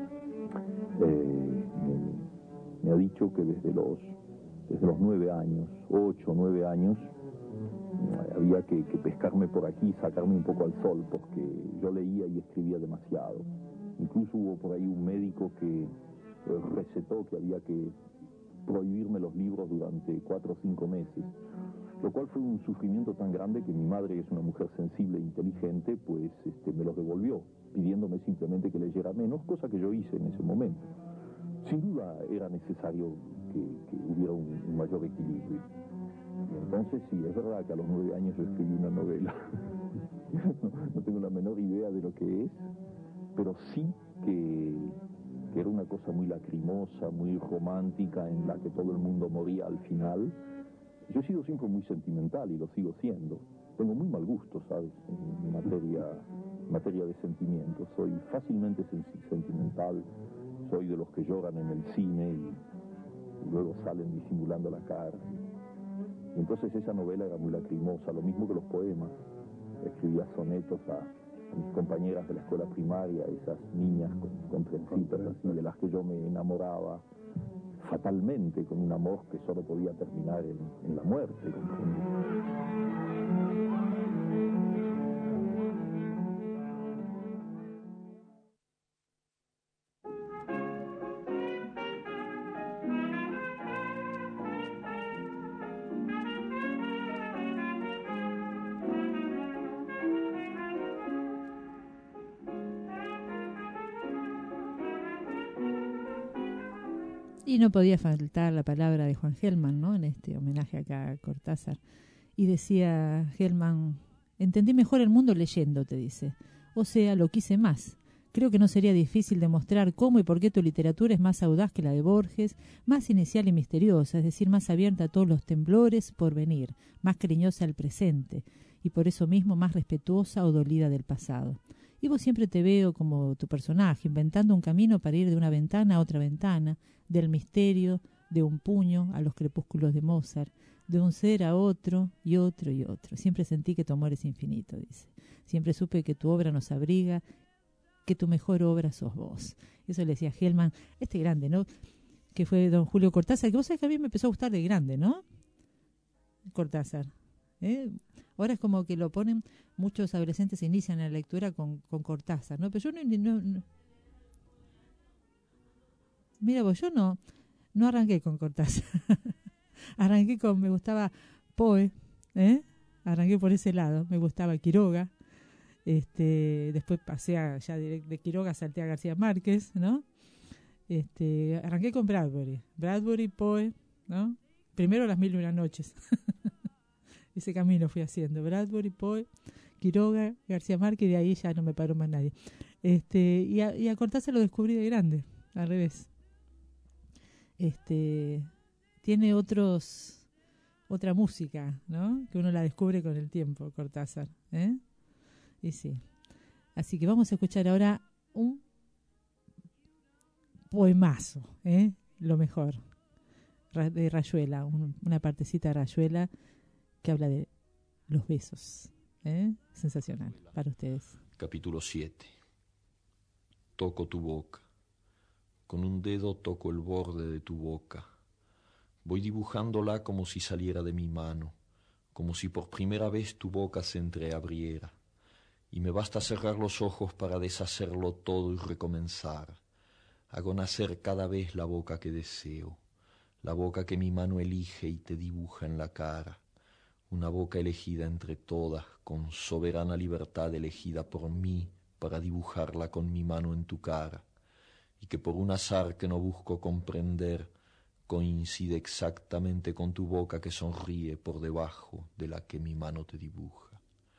eh, me, me ha dicho que desde los, desde los nueve años, ocho, nueve años, había que, que pescarme por aquí, sacarme un poco al sol, porque yo leía y escribía demasiado. Incluso hubo por ahí un médico que eh, recetó que había que prohibirme los libros durante cuatro o cinco meses, lo cual fue un sufrimiento tan grande que mi madre, que es una mujer sensible e inteligente, pues este, me los devolvió, pidiéndome simplemente que leyera menos, cosa que yo hice en ese momento. Sin duda era necesario que, que hubiera un, un mayor equilibrio. Y entonces sí, es verdad que a los nueve años yo escribí una novela. no, no tengo la menor idea de lo que es, pero sí que, que era una cosa muy lacrimosa, muy romántica, en la que todo el mundo moría al final. Yo he sido siempre muy sentimental y lo sigo siendo. Tengo muy mal gusto, ¿sabes?, en materia, en materia de sentimientos. Soy fácilmente sentimental, soy de los que lloran en el cine y, y luego salen disimulando la cara. Y entonces esa novela era muy lacrimosa, lo mismo que los poemas. Escribía sonetos a mis compañeras de la escuela primaria, esas niñas con, con trencitas así, de las que yo me enamoraba fatalmente con un amor que solo podía terminar en, en la muerte. Y no podía faltar la palabra de Juan Gelman, ¿no?, en este homenaje acá a Cortázar. Y decía Gelman: entendí mejor el mundo leyéndote, dice. O sea, lo quise más. Creo que no sería difícil demostrar cómo y por qué tu literatura es más audaz que la de Borges, más inicial y misteriosa, es decir, más abierta a todos los temblores por venir, más cariñosa al presente, y por eso mismo más respetuosa o dolida del pasado. Y vos siempre te veo como tu personaje, inventando un camino para ir de una ventana a otra ventana, del misterio, de un puño a los crepúsculos de Mozart, de un ser a otro y otro y otro. Siempre sentí que tu amor es infinito, dice. Siempre supe que tu obra nos abriga, que tu mejor obra sos vos. Eso le decía Gelman, este grande, ¿no?, que fue don Julio Cortázar, que vos sabés que a mí me empezó a gustar de grande, ¿no? Cortázar. ¿Eh? Ahora es como que lo ponen, muchos adolescentes se inician en la lectura con, con Cortázar, ¿no? Pero yo no, no, no. Mira vos, yo no, no arranqué con Cortázar. Arranqué con, me gustaba Poe, ¿eh? Arranqué por ese lado, me gustaba Quiroga. Este, después pasé a, ya de, de Quiroga salté a García Márquez, ¿no? Este, arranqué con Bradbury, Bradbury, Poe, ¿no? Primero Las Mil y Una Noches. Ese camino fui haciendo, Bradbury, Poe, Quiroga, García Márquez, y de ahí ya no me paró más nadie. Este, y a, y a Cortázar lo descubrí de grande, al revés. Este, tiene otros, otra música, ¿no?, que uno la descubre con el tiempo, Cortázar, ¿eh? Y sí. Así que vamos a escuchar ahora un poemazo, ¿eh? Lo mejor, de Rayuela, un, una partecita de Rayuela que habla de los besos, ¿eh? Sensacional para ustedes. Capítulo siete. Toco tu boca. Con un dedo toco el borde de tu boca. Voy dibujándola como si saliera de mi mano, como si por primera vez tu boca se entreabriera. Y me basta cerrar los ojos para deshacerlo todo y recomenzar. Hago nacer cada vez la boca que deseo, la boca que mi mano elige y te dibuja en la cara. Una boca elegida entre todas, con soberana libertad elegida por mí para dibujarla con mi mano en tu cara, y que por un azar que no busco comprender, coincide exactamente con tu boca que sonríe por debajo de la que mi mano te dibuja.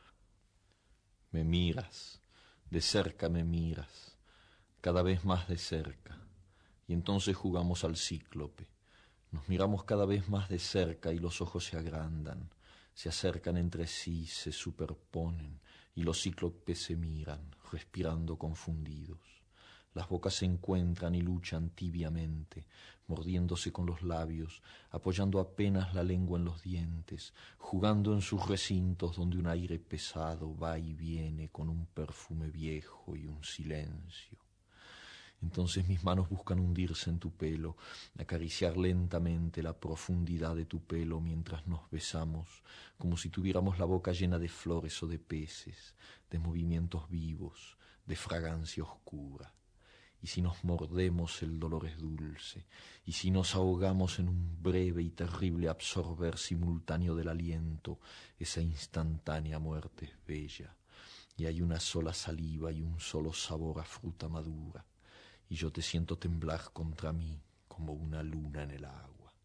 Me miras, de cerca me miras, cada vez más de cerca, y entonces jugamos al cíclope. Nos miramos cada vez más de cerca y los ojos se agrandan, se acercan entre sí, se superponen, y los cíclopes se miran, respirando confundidos. Las bocas se encuentran y luchan tibiamente, mordiéndose con los labios, apoyando apenas la lengua en los dientes, jugando en sus recintos donde un aire pesado va y viene con un perfume viejo y un silencio. Entonces mis manos buscan hundirse en tu pelo, acariciar lentamente la profundidad de tu pelo mientras nos besamos, como si tuviéramos la boca llena de flores o de peces, de movimientos vivos, de fragancia oscura. Y si nos mordemos el dolor es dulce, y si nos ahogamos en un breve y terrible absorber simultáneo del aliento, esa instantánea muerte es bella, y hay una sola saliva y un solo sabor a fruta madura, y yo te siento temblar contra mí como una luna en el agua.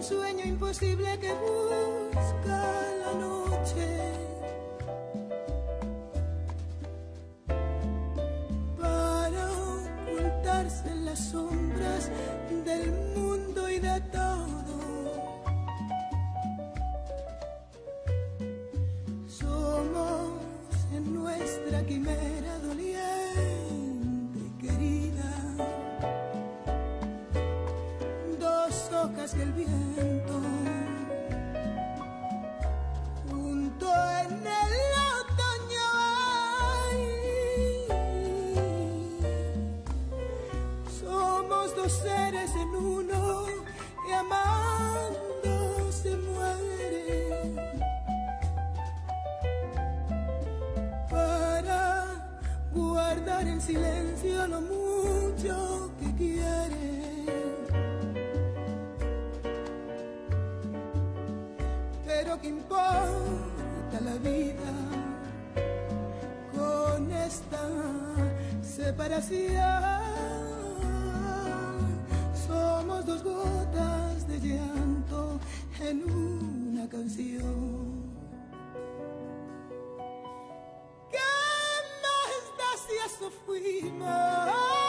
sueño imposible que busca la noche para ocultarse en las sombras del mundo y de todo. Somos en nuestra quimera doliente y querida dos hojas que el viento junto en el otoño hay. Somos dos seres en uno y amando se mueren para guardar en silencio lo mucho que quieren. Pero qué importa la vida con esta separación. Somos dos gotas de llanto en una canción. ¿Qué más da si eso fuimos?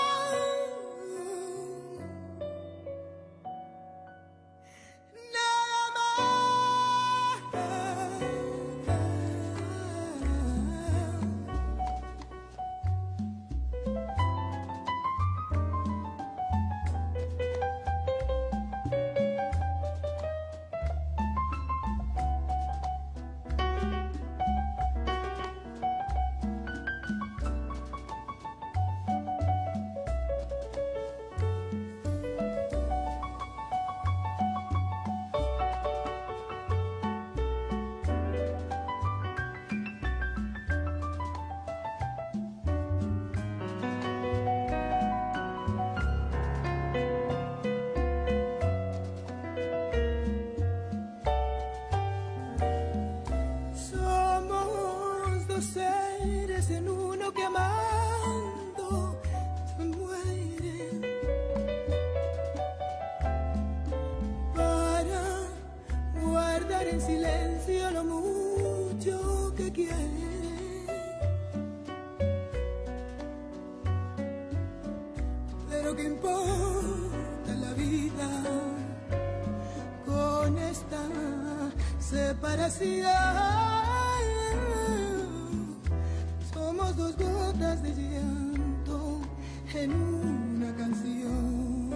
Somos dos gotas de llanto en una canción.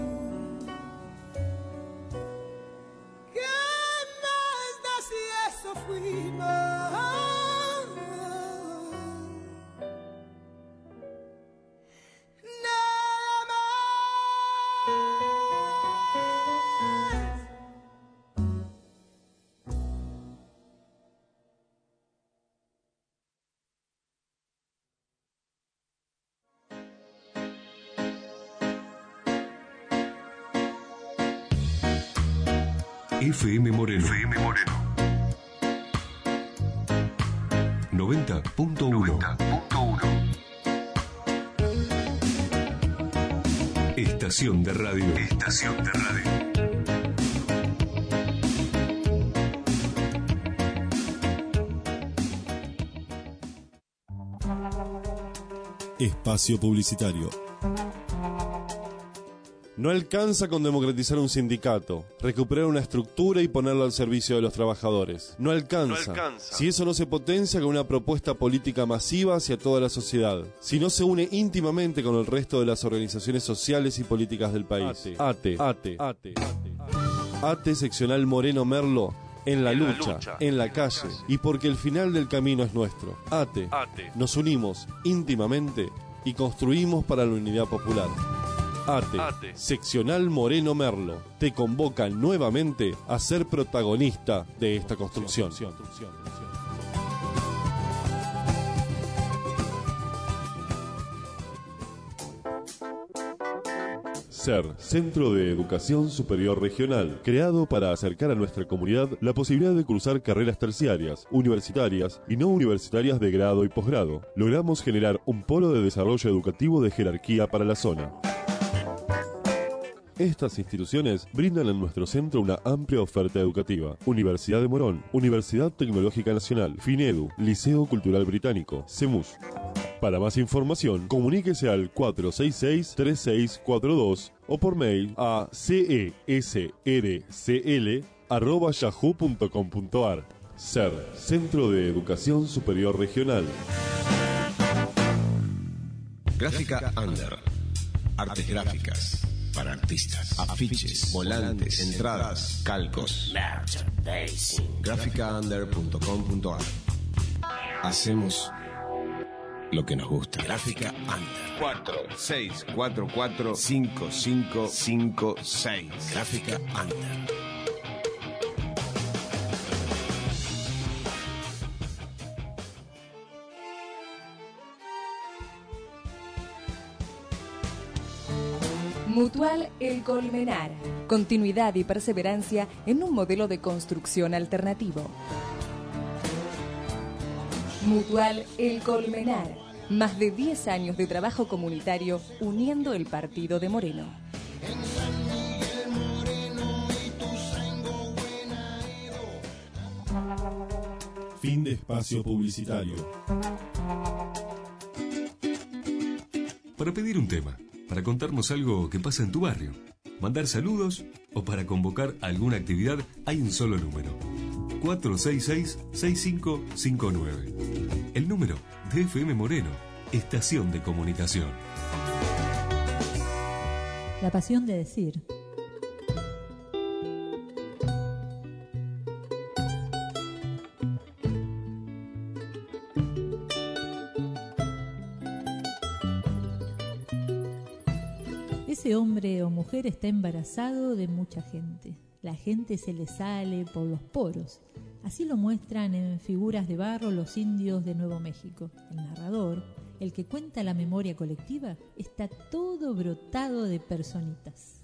¿Qué más da si eso fuimos? F M Moreno. F M Moreno. noventa punto uno. Estación de radio. Estación de radio. Espacio publicitario. No alcanza con democratizar un sindicato, recuperar una estructura y ponerlo al servicio de los trabajadores. No alcanza, no alcanza si eso no se potencia con una propuesta política masiva hacia toda la sociedad, si no se une íntimamente con el resto de las organizaciones sociales y políticas del país. ATE, ATE, ATE, ATE, ATE seccional Moreno Merlo, en la, en lucha, la lucha, en la calle, y porque el final del camino es nuestro. ATE, ATE. Nos unimos íntimamente y construimos para la unidad popular. ATE, ATE, seccional Moreno Merlo, te convoca nuevamente a ser protagonista de esta construcción. SER, Centro de Educación Superior Regional, creado para acercar a nuestra comunidad la posibilidad de cursar carreras terciarias, universitarias y no universitarias de grado y posgrado. Logramos generar un polo de desarrollo educativo de jerarquía para la zona. Estas instituciones brindan en nuestro centro una amplia oferta educativa. Universidad de Morón, Universidad Tecnológica Nacional, FINEDU, Liceo Cultural Británico, CEMUS. Para más información, comuníquese al cuatro seis seis, tres seis cuatro dos o por mail a cesrcl arroba yahoo punto com punto ar. C E R, Centro de Educación Superior Regional. Gráfica Under. Artes gráficas para artistas. Afiches, volantes, entradas, calcos. gráfica under punto com punto ar. Hacemos lo que nos gusta. Gráfica Under. cuatro seis cuatro cuatro cinco cinco cinco seis. Gráfica Under. Mutual El Colmenar. Continuidad y perseverancia en un modelo de construcción alternativo. Mutual El Colmenar. Más de diez años de trabajo comunitario uniendo el partido de Moreno. Fin de espacio publicitario. Para pedir un tema, para contarnos algo que pasa en tu barrio, mandar saludos o para convocar alguna actividad, hay un solo número. cuatro seis seis, seis cinco cinco nueve. El número de F M Moreno, Estación de Comunicación. La pasión de decir. Ese hombre o mujer está embarazado de mucha gente. La gente se le sale por los poros. Así lo muestran en figuras de barro los indios de Nuevo México. El narrador, el que cuenta la memoria colectiva, está todo brotado de personitas.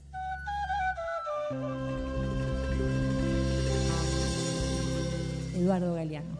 Eduardo Galeano.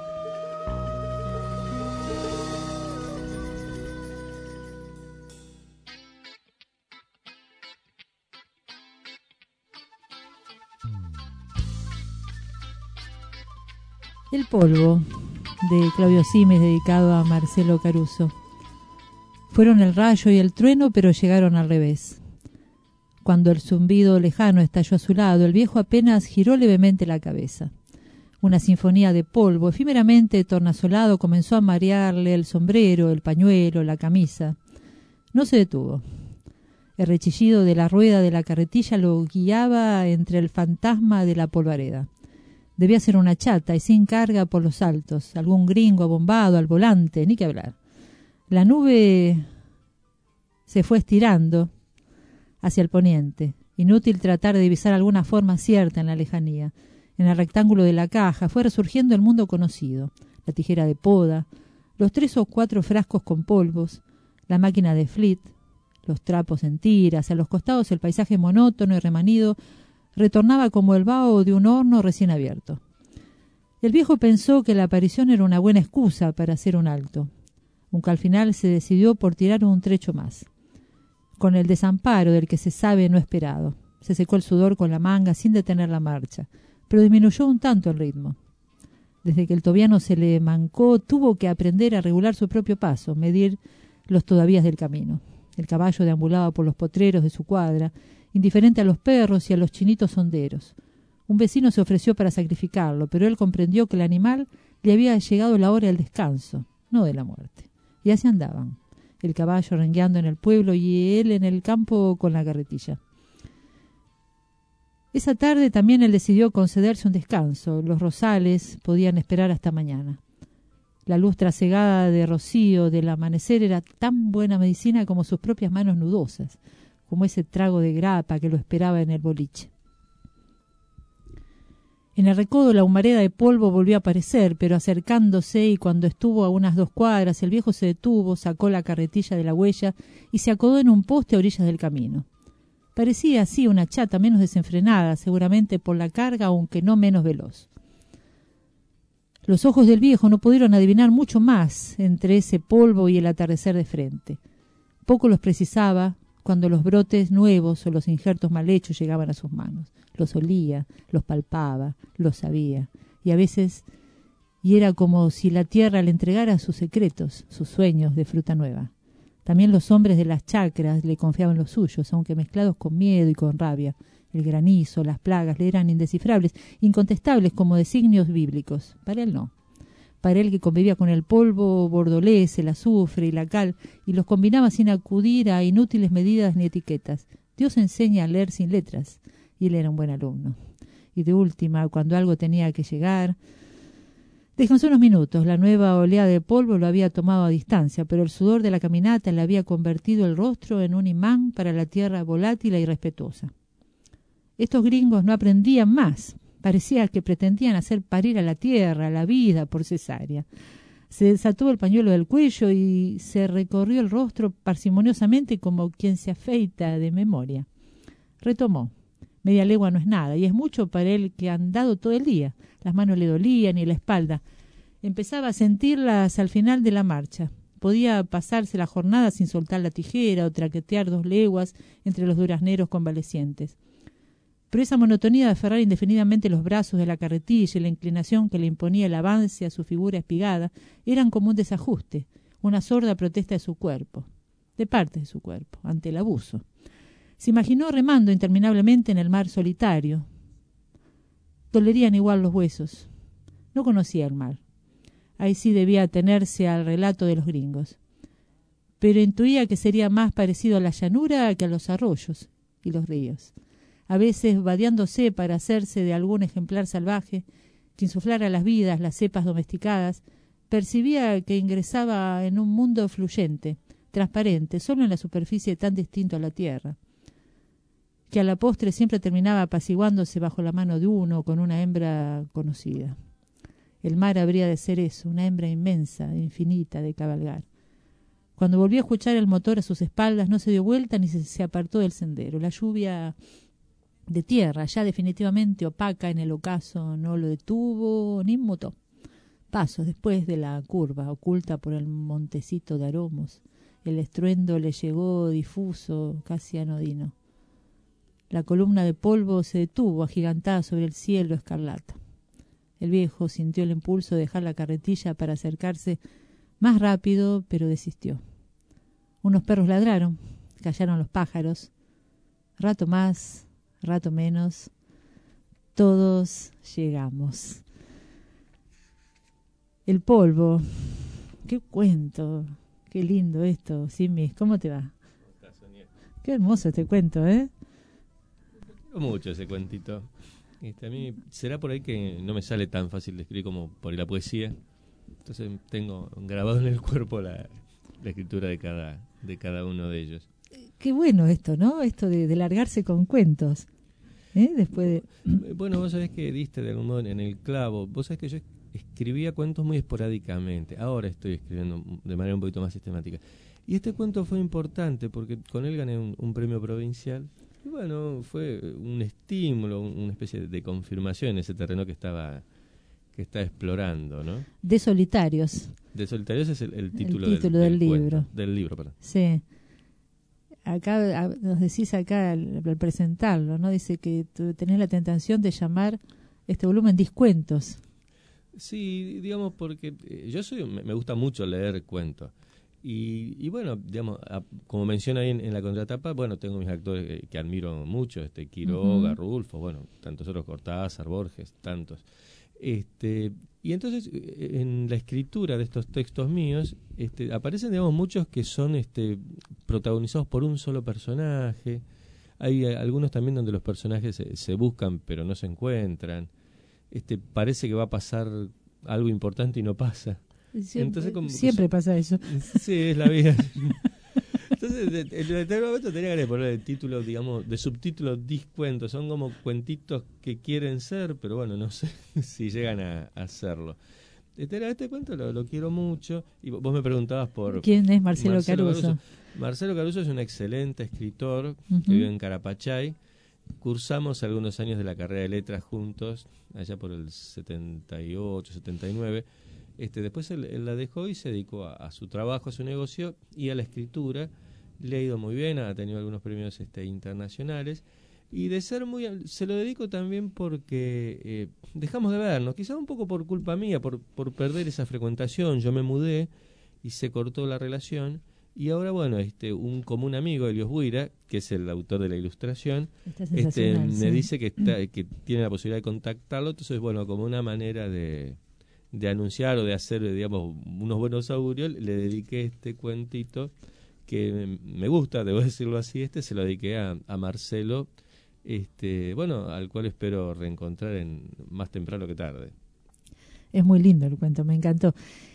El polvo, de Claudio Simes, dedicado a Marcelo Caruso. Fueron el rayo y el trueno, pero llegaron al revés. Cuando el zumbido lejano estalló a su lado, el viejo apenas giró levemente la cabeza. Una sinfonía de polvo, efímeramente tornasolado, comenzó a marearle el sombrero, el pañuelo, la camisa. No se detuvo. El rechillido de la rueda de la carretilla lo guiaba entre el fantasma de la polvareda. Debía ser una chata y sin carga por los altos, algún gringo abombado al volante, ni que hablar. La nube se fue estirando hacia el poniente. Inútil tratar de divisar alguna forma cierta en la lejanía. En el rectángulo de la caja fue resurgiendo el mundo conocido. La tijera de poda, los tres o cuatro frascos con polvos, la máquina de flit, los trapos en tiras, a los costados el paisaje monótono y remanido retornaba como el vaho de un horno recién abierto. El viejo pensó que la aparición era una buena excusa para hacer un alto, aunque al final se decidió por tirar un trecho más, con el desamparo del que se sabe no esperado. Se secó el sudor con la manga sin detener la marcha, pero disminuyó un tanto el ritmo. Desde que el tobiano se le mancó, tuvo que aprender a regular su propio paso, medir los todavía del camino. El caballo deambulaba por los potreros de su cuadra, indiferente a los perros y a los chinitos honderos. Un vecino se ofreció para sacrificarlo, pero él comprendió que el animal le había llegado la hora del descanso, no de la muerte. Y así andaban, el caballo rengueando en el pueblo y él en el campo con la carretilla. Esa tarde también él decidió concederse un descanso. Los rosales podían esperar hasta mañana. La luz trasegada de rocío del amanecer era tan buena medicina como sus propias manos nudosas, como ese trago de grapa que lo esperaba en el boliche. En el recodo la humareda de polvo volvió a aparecer, pero acercándose, y cuando estuvo a unas dos cuadras, el viejo se detuvo, sacó la carretilla de la huella y se acodó en un poste a orillas del camino. Parecía así una chata menos desenfrenada, seguramente por la carga, aunque no menos veloz. Los ojos del viejo no pudieron adivinar mucho más entre ese polvo y el atardecer de frente. Poco los precisaba cuando los brotes nuevos o los injertos mal hechos llegaban a sus manos. Los olía, los palpaba, los sabía, y a veces y era como si la tierra le entregara sus secretos, sus sueños de fruta nueva. También los hombres de las chacras le confiaban los suyos, aunque mezclados con miedo y con rabia. El granizo, las plagas le eran indescifrables, incontestables como designios bíblicos. Para él no. Para él, que convivía con el polvo bordolés, el azufre y la cal, y los combinaba sin acudir a inútiles medidas ni etiquetas. Dios enseña a leer sin letras, y él era un buen alumno. Y de última, cuando algo tenía que llegar, descansó unos minutos. La nueva oleada de polvo lo había tomado a distancia, pero el sudor de la caminata le había convertido el rostro en un imán para la tierra volátil e irrespetuosa. Estos gringos no aprendían más. Parecía que pretendían hacer parir a la tierra, a la vida, por cesárea. Se desató el pañuelo del cuello y se recorrió el rostro parsimoniosamente como quien se afeita de memoria. Retomó. Media legua no es nada, y es mucho para él que ha andado todo el día. Las manos le dolían y la espalda. Empezaba a sentirlas al final de la marcha. Podía pasarse la jornada sin soltar la tijera o traquetear dos leguas entre los durazneros convalecientes. Pero esa monotonía de aferrar indefinidamente los brazos de la carretilla y la inclinación que le imponía el avance a su figura espigada eran como un desajuste, una sorda protesta de su cuerpo, de parte de su cuerpo, ante el abuso. Se imaginó remando interminablemente en el mar solitario. Dolerían igual los huesos. No conocía el mar. Ahí sí debía atenerse al relato de los gringos. Pero intuía que sería más parecido a la llanura que a los arroyos y los ríos. A veces vadeándose para hacerse de algún ejemplar salvaje, que insuflara las vidas, las cepas domesticadas, percibía que ingresaba en un mundo fluyente, transparente, solo en la superficie tan distinto a la tierra, que a la postre siempre terminaba apaciguándose bajo la mano de uno con una hembra conocida. El mar habría de ser eso, una hembra inmensa, infinita, de cabalgar. Cuando volvió a escuchar el motor a sus espaldas, no se dio vuelta ni se, se apartó del sendero. La lluvia de tierra, ya definitivamente opaca en el ocaso, no lo detuvo ni inmutó. Pasos después de la curva, oculta por el montecito de aromos. El estruendo le llegó difuso, casi anodino. La columna de polvo se detuvo, agigantada sobre el cielo escarlata. El viejo sintió el impulso de dejar la carretilla para acercarse más rápido, pero desistió. Unos perros ladraron, callaron los pájaros. Rato más, rato menos, todos llegamos. El polvo, qué cuento, qué lindo esto, Simis, ¿cómo te va? Qué hermoso este cuento, ¿eh? Quiero mucho ese cuentito. Este, a mí será por ahí que no me sale tan fácil de escribir como por la poesía. Entonces tengo grabado en el cuerpo la, la escritura de cada, de cada uno de ellos. Qué bueno esto, ¿no? Esto de, de largarse con cuentos. ¿Eh? Después de... Bueno, vos sabés que diste de algún modo en el clavo. Vos sabés que yo escribía cuentos muy esporádicamente. Ahora estoy escribiendo de manera un poquito más sistemática. Y este cuento fue importante porque con él gané un, un premio provincial. Y bueno, fue un estímulo, una especie de confirmación en ese terreno que estaba que está explorando, ¿no? De Solitarios. De Solitarios es el, el título, el título del, del, del libro. Cuento, del libro, perdón. Sí. Acá nos decís acá al, al presentarlo, ¿no? Dice que tú tenés la tentación de llamar este volumen Discuentos. Sí, digamos porque eh, yo soy me, me gusta mucho leer cuentos. Y, y bueno, digamos, a, como menciona ahí en, en la contratapa, bueno, tengo mis actores que, que admiro mucho, este Quiroga, uh-huh. Rulfo, bueno, tantos otros, Cortázar, Borges, tantos. Este, y entonces, en la escritura de estos textos míos, este, aparecen, digamos, muchos que son este, protagonizados por un solo personaje. Hay algunos también donde los personajes se, se buscan pero no se encuentran. Este, parece que va a pasar algo importante y no pasa. Siempre, Entonces, como, siempre pasa eso. Sí, es la vida. Entonces, en determinado momento tenía que poner el título, digamos, de subtítulo Discuentos. Son como cuentitos que quieren ser, pero bueno, no sé si llegan a, a hacerlo. Este, este cuento lo, lo quiero mucho. Y vos me preguntabas por... ¿Quién es Marcelo, Marcelo Caruso? Caruso? Marcelo Caruso es un excelente escritor, uh-huh. que vive en Carapachay. Cursamos algunos años de la carrera de letras juntos, allá por el setenta y ocho, setenta y nueve. Este, después él, él la dejó y se dedicó a, a su trabajo, a su negocio y a la escritura. le ha ido muy bien, ha tenido algunos premios este, internacionales. Y de ser muy... Se lo dedico también porque eh, dejamos de vernos, quizás un poco por culpa mía, por, por perder esa frecuentación. Yo me mudé y se cortó la relación. Y ahora, bueno, este un común amigo, Elios Buira, que es el autor de la ilustración, este, me sí. dice que, está, que tiene la posibilidad de contactarlo. Entonces, bueno, como una manera de, de anunciar o de hacer, digamos, unos buenos augurios, le dediqué este cuentito que me gusta, debo decirlo así, este se lo dediqué a, a Marcelo, este bueno, al cual espero reencontrar en más temprano que tarde. Es muy lindo el cuento, me encantó.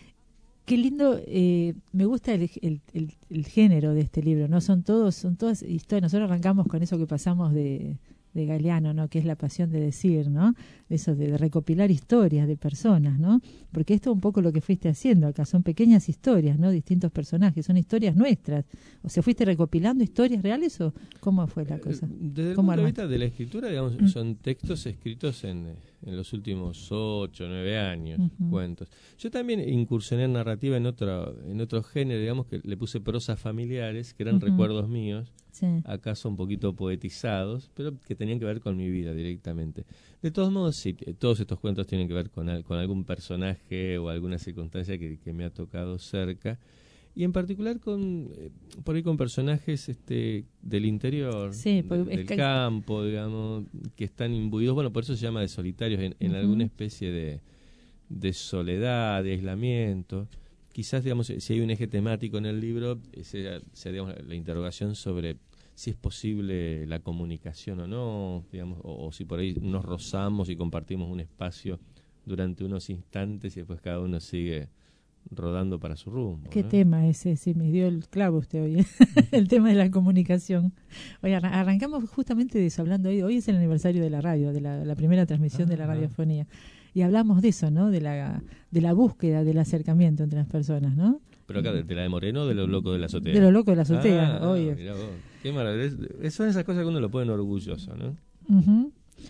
Qué lindo, eh, me gusta el, el, el, el género de este libro, ¿no? Son todos, son todas historias. Nosotros arrancamos con eso que pasamos de, de Galeano, ¿no? Que es la pasión de decir, ¿no? Eso de, de recopilar historias de personas, ¿no? Porque esto es un poco lo que fuiste haciendo acá, son pequeñas historias, ¿no? Distintos personajes, son historias nuestras. O sea, ¿fuiste recopilando historias reales o cómo fue la cosa? Desde el punto de vista de la escritura, digamos, mm. son textos escritos en, en los últimos ocho, nueve años, uh-huh. cuentos. Yo también incursioné en narrativa en otro, en otro género, digamos, que le puse prosas familiares, que eran uh-huh. recuerdos míos, sí. acaso un poquito poetizados, pero que tenían que ver con mi vida directamente. De todos modos, sí, todos estos cuentos tienen que ver con, al, con algún personaje o alguna circunstancia que, que me ha tocado cerca. Y en particular con eh, por ahí con personajes este del interior, sí, de, del que... campo, digamos, que están imbuidos, bueno, por eso se llama de solitarios, en, en uh-huh. alguna especie de, de soledad, de aislamiento. Quizás, digamos, si hay un eje temático en el libro, sería, sería digamos, la interrogación sobre si es posible la comunicación o no, digamos, o, o si por ahí nos rozamos y compartimos un espacio durante unos instantes y después cada uno sigue rodando para su rumbo. ¿Qué ¿no? tema ese? Sí, me dio el clavo usted hoy, el tema de la comunicación. Oye, arrancamos justamente de eso, hablando hoy, hoy es el aniversario de la radio, de la, la primera transmisión ah, de la radiofonía, y hablamos de eso, ¿no? De la, de la búsqueda del acercamiento entre las personas, ¿no? Pero acá, ¿de la de Moreno o de los locos de la azotea? De los locos de la azotea, ah, oye. Mirá vos, qué maravilla. Son esas cosas que uno lo pone orgulloso, ¿no? Uh-huh.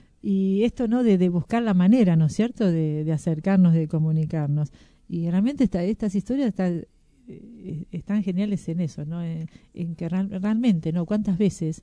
Y esto, ¿no? De, de buscar la manera, ¿no es cierto?, de, de acercarnos, de comunicarnos. Y realmente esta, estas historias está, eh, están geniales en eso, ¿no? En, en que real, realmente, ¿no? ¿Cuántas veces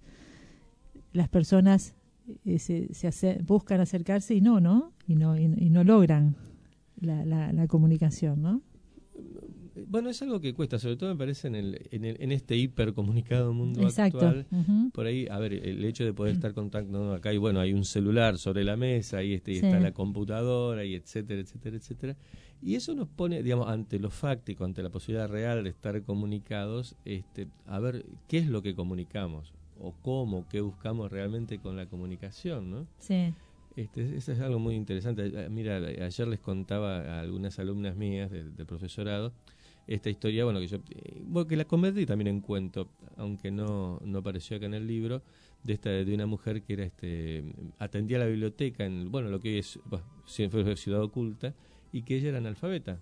las personas eh, se, se acer, buscan acercarse y no, ¿no? Y no, y, y no logran la, la, la comunicación, ¿no? Bueno, es algo que cuesta, sobre todo me parece en el en, el, en este hipercomunicado mundo Exacto. actual. Uh-huh. Por ahí, a ver, el hecho de poder estar contactando acá y bueno, hay un celular sobre la mesa y este y sí. está la computadora y etcétera, etcétera, etcétera. Y eso nos pone, digamos, ante lo fáctico, ante la posibilidad real de estar comunicados, este, a ver qué es lo que comunicamos o cómo, qué buscamos realmente con la comunicación, ¿no? Sí. Este, eso es algo muy interesante. Mira, ayer les contaba a algunas alumnas mías del de profesorado esta historia, bueno, que yo bueno, que la convertí también en cuento, aunque no no apareció acá en el libro, de esta de una mujer que era este atendía la biblioteca en, bueno, lo que hoy es bueno, fue Ciudad Oculta, y que ella era analfabeta.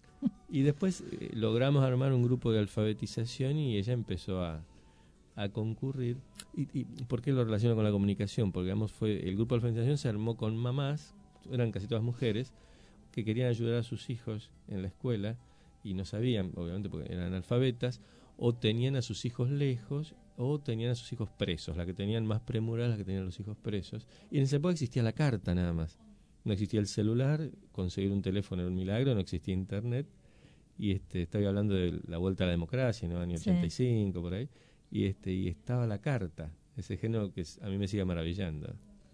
Y después eh, logramos armar un grupo de alfabetización y ella empezó a a concurrir. ¿Y, y por qué lo relaciono con la comunicación? Porque digamos, fue el grupo de alfabetización se armó con mamás, eran casi todas mujeres, que querían ayudar a sus hijos en la escuela y no sabían, obviamente porque eran analfabetas, o tenían a sus hijos lejos, o tenían a sus hijos presos. Las que tenían más premura, las que tenían a los hijos presos. Y en esa época existía la carta nada más. No existía el celular, conseguir un teléfono era un milagro, no existía internet. Y este estoy hablando de la vuelta a la democracia, ¿no? Año sí. ochenta y cinco, por ahí. Y este y estaba la carta, ese género que es, a mí me sigue maravillando.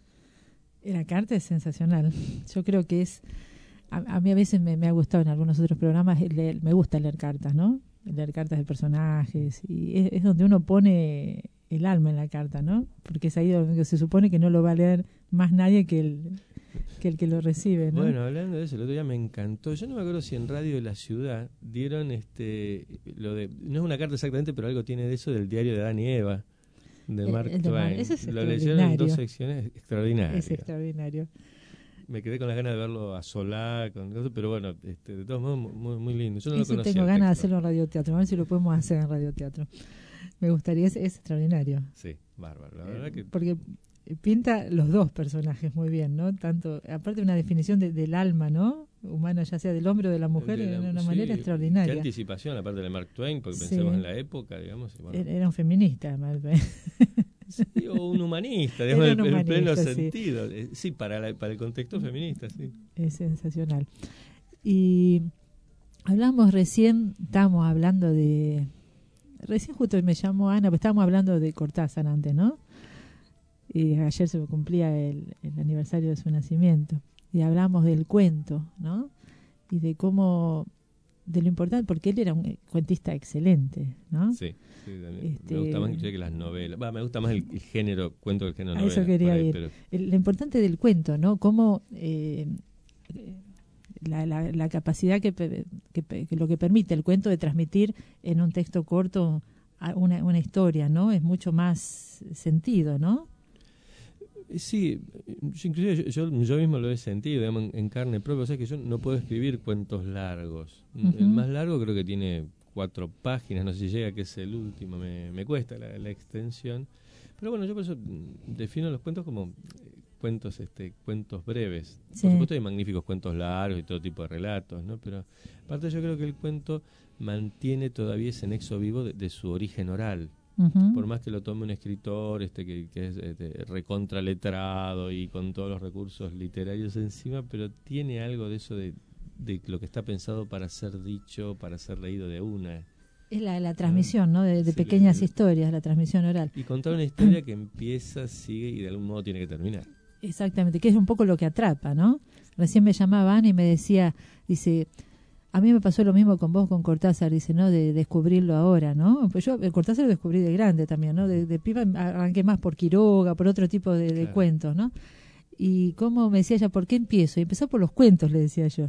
La carta es sensacional. Yo creo que es... A, a mí a veces me, me ha gustado en algunos otros programas, leer, me gusta leer cartas, ¿no? Leer cartas de personajes. Y es, es donde uno pone el alma en la carta, ¿no? Porque es ahí donde se supone que no lo va a leer más nadie que el que, el que lo recibe, ¿no? Bueno, hablando de eso, el otro día me encantó. Yo no me acuerdo si en Radio de la Ciudad dieron este lo de... No es una carta exactamente, pero algo tiene de eso del diario de Adán y Eva, de Mark el, el de Twain. Mar, ese es lo leyeron en dos secciones extraordinarias. Es extraordinario. Me quedé con las ganas de verlo a Solá, con eso, pero bueno, este, de todos modos, muy, muy lindo. Yo no eso lo conocía. Tengo ganas de hacerlo en radioteatro, a ver si lo podemos hacer en radioteatro. Me gustaría, es, es extraordinario. Sí, bárbaro, la verdad que... Porque pinta los dos personajes muy bien, ¿no? Tanto, aparte de una definición de, del alma, ¿no? humana, ya sea del hombre o de la mujer, de, la, de una sí, manera extraordinaria. Qué anticipación, aparte de Mark Twain, porque sí. pensemos en la época, digamos. Bueno. Era un feminista, Mark Twain. Sí, o un humanista, digamos, en el pleno sí. sentido. Sí, para, la, para el contexto feminista, sí. Es sensacional. Y hablamos recién, estábamos hablando de... Recién justo me llamó Ana, pues estábamos hablando de Cortázar antes, ¿no? Y ayer se cumplía el, el aniversario de su nacimiento. Y hablamos del cuento, ¿no? Y de cómo... de lo importante, porque él era un cuentista excelente, ¿no? Sí, sí también. Este, me gusta más que las novelas. Bah, me gusta más el, el género, cuento del género novela. Eso quería ahí, ir. Pero... El, lo importante del cuento, ¿no? Cómo eh, la, la, la capacidad que, que, que lo que permite el cuento de transmitir en un texto corto una, una historia, ¿no? Es mucho más sentido, ¿no? Sí, yo, inclusive yo, yo, yo mismo lo he sentido, digamos, en, en carne propia. O sea que yo no puedo escribir cuentos largos. Uh-huh. El más largo creo que tiene cuatro páginas, no sé si llega, que es el último, me, me cuesta la, la extensión. Pero bueno, yo por eso defino los cuentos como cuentos este cuentos breves. Sí. Por supuesto hay magníficos cuentos largos y todo tipo de relatos, ¿no? Pero aparte yo creo que el cuento mantiene todavía ese nexo vivo de, de su origen oral. Uh-huh. Por más que lo tome un escritor este que, que es este, recontraletrado y con todos los recursos literarios encima, pero tiene algo de eso de, de lo que está pensado para ser dicho, para ser leído de una. Es la, la transmisión, ¿no? De, de sí, pequeñas le, historias, la transmisión oral. Y contar una historia que empieza, sigue y de algún modo tiene que terminar. Exactamente, que es un poco lo que atrapa, ¿no? Recién me llamaba Ana y me decía, dice... A mí me pasó lo mismo con vos, con Cortázar, dice, ¿no? De descubrirlo ahora, ¿no? Pues yo el Cortázar lo descubrí de grande también, ¿no? De, de piba arranqué más por Quiroga, por otro tipo de, de claro. cuentos, ¿no? Y cómo me decía ella, ¿por qué empiezo? Y empezó por los cuentos, le decía yo,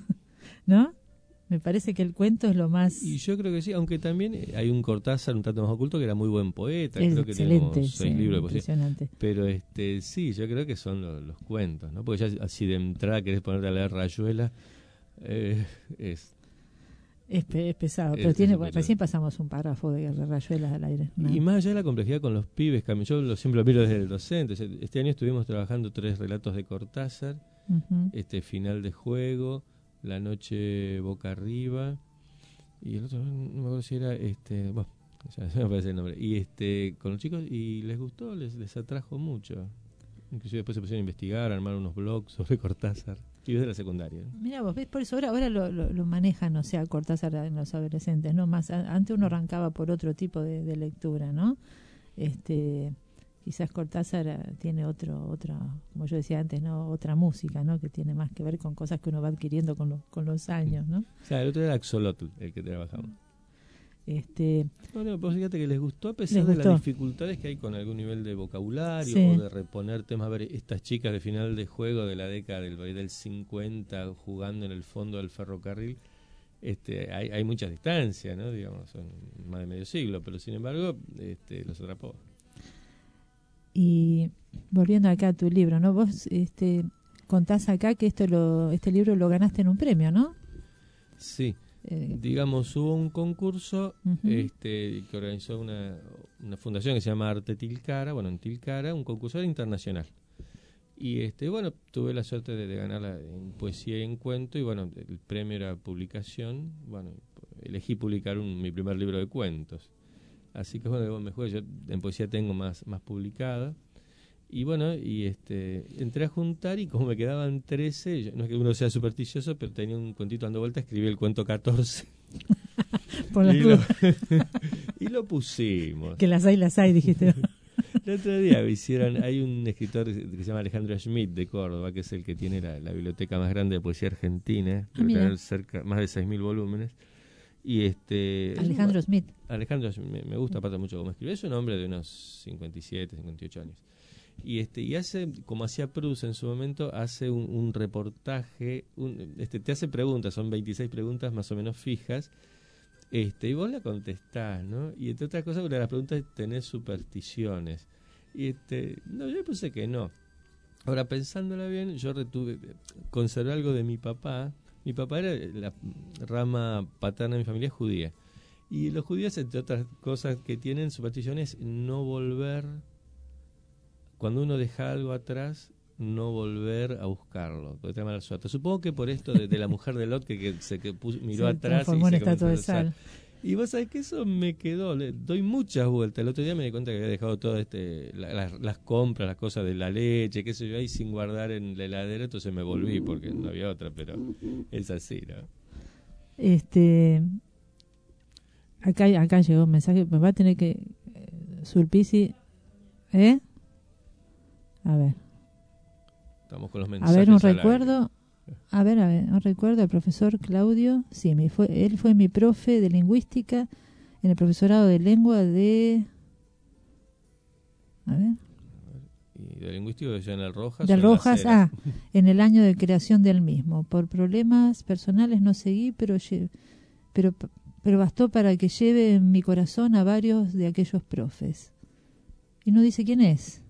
¿no? Me parece que el cuento es lo más... Y yo creo que sí, aunque también hay un Cortázar un tanto más oculto que era muy buen poeta, es creo que excelente, tiene como seis sí, libros de poesía. Impresionante. Pero este sí, yo creo que son los, los cuentos, ¿no? Porque ya así de entrada querés ponerte a leer Rayuela, eh, es... Es, pe- es pesado, pero es, tiene es bueno, recién pasamos un párrafo de Rayuelas al aire, ¿no? Y más allá de la complejidad con los pibes, yo lo, siempre lo miro desde el docente. Este año estuvimos trabajando tres relatos de Cortázar, uh-huh. este Final de Juego, La Noche Boca Arriba, y el otro, no me acuerdo si era, este bueno, ya se me parece el nombre, y este con los chicos, y les gustó, les, les atrajo mucho. Inclusive después se pusieron a investigar, a armar unos blogs sobre Cortázar. Y desde la secundaria. Mira vos, ¿ves? Por eso ahora, ahora lo, lo, lo manejan, o sea, Cortázar en los adolescentes, ¿no? Más a, antes uno arrancaba por otro tipo de, de lectura, ¿no? Este, quizás Cortázar tiene otro, otra, como yo decía antes, ¿no? Otra música, ¿no? Que tiene más que ver con cosas que uno va adquiriendo con, lo, con los años, ¿no? O sea, el otro era Axolotl, el que trabajamos. Este, bueno, pues fíjate que les gustó a pesar de las dificultades que hay con algún nivel de vocabulario, sí. O de reponer temas. A ver, estas chicas de Final de Juego de la década del, del cincuenta jugando en el fondo del ferrocarril, este, hay, hay muchas distancias, ¿no? Digamos, son más de medio siglo, pero sin embargo este, los atrapó. Y volviendo acá a tu libro, ¿no? Vos este, contás acá que esto lo, este libro lo ganaste en un premio, ¿no? Sí. Eh, digamos, hubo un concurso uh-huh. este, que organizó una, una fundación que se llama Arte Tilcara, bueno, en Tilcara, un concurso internacional. Y este bueno, tuve la suerte de, de ganarla en poesía y en cuento, y bueno, el premio era publicación. Bueno, elegí publicar un, mi primer libro de cuentos. Así que bueno, me juego, yo en poesía tengo más, más publicada. Y bueno, y este entré a juntar, y como me quedaban trece, yo, no es que uno sea supersticioso, pero tenía un cuentito dando vuelta, escribí el cuento catorce. Por la y, lo, y lo pusimos. Que las hay, las hay, dijiste. El otro día me hicieron, hay un escritor que se llama Alejandro Schmidt de Córdoba, que es el que tiene la, la biblioteca más grande de poesía argentina, debe ah, tener cerca, más de seis mil volúmenes. Y este Alejandro Schmidt. Alejandro me, me gusta aparte mucho cómo escribe. Es un hombre de unos cincuenta y siete, cincuenta y ocho años. Y este y hace, como hacía Proust en su momento, hace un, un reportaje, un, este te hace preguntas, son veintiséis preguntas más o menos fijas, este y vos la contestás, ¿no? Y entre otras cosas, una de las preguntas es: ¿tenés supersticiones? Y este no, yo puse que no. Ahora, pensándola bien, yo retuve, conservé algo de mi papá. Mi papá era la rama paterna de mi familia judía. Y los judíos, entre otras cosas que tienen supersticiones, no volver... Cuando uno deja algo atrás, no volver a buscarlo, porque tenía mala suerte. Supongo que por esto de, de la mujer de Lot que, que se que puso, miró se atrás y transformó en se estatua de comenzó a sal. alzar. Y vos sabés que eso me quedó, le doy muchas vueltas. El otro día me di cuenta que había dejado todas este, la, las, las compras, las cosas de la leche, qué sé yo, ahí sin guardar en la heladera, entonces me volví porque no había otra, pero es así, ¿no? Este, acá, acá llegó un mensaje, me va a tener que, eh, Sulpici, ¿eh? A ver. Estamos con los mensajes. A ver, un al aire. recuerdo. A ver, a ver, un recuerdo del profesor Claudio. Sí, me fue, él fue mi profe de lingüística en el profesorado de lengua de... A ver. Y de lingüístico de General Rojas. Del o en la Rojas, Cera. ah, en el año de creación del mismo. Por problemas personales no seguí, pero, lle- pero, pero bastó para que lleve en mi corazón a varios de aquellos profes. Y no dice quién es.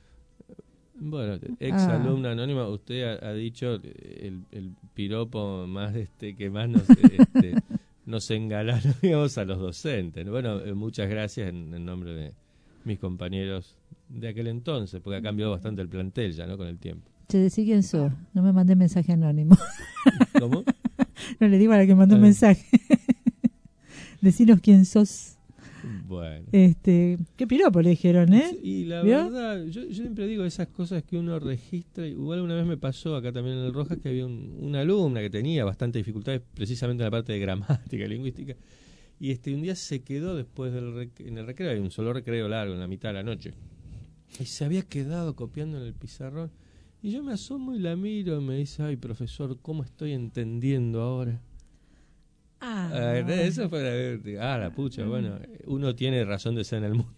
Bueno, ex Ah. alumna anónima, usted ha, ha dicho el, el piropo más este que más nos, este, nos engalana, digamos, a los docentes. Bueno, eh, muchas gracias en, en nombre de mis compañeros de aquel entonces, porque ha cambiado bastante el plantel ya, ¿no? Con el tiempo. Che, decí quién sos. No me mandé mensaje anónimo. ¿Cómo? No le digo a la que mandó un Ah. mensaje. Decinos quién sos. Bueno. Este, qué piropo le dijeron, ¿eh? Y la ¿Vio? verdad, yo, yo siempre digo esas cosas que uno registra. Igual una vez me pasó acá también en el Rojas que había un, una alumna que tenía bastante dificultades precisamente en la parte de gramática, lingüística. Y este un día se quedó después del rec- en el recreo, hay un solo recreo largo en la mitad de la noche. Y se había quedado copiando en el pizarrón. Y yo me asomo y la miro y me dice, ay, profesor, ¿cómo estoy entendiendo ahora? Ah, Ah, eso fue la, ah, la pucha, bueno, uno tiene razón de ser en el mundo.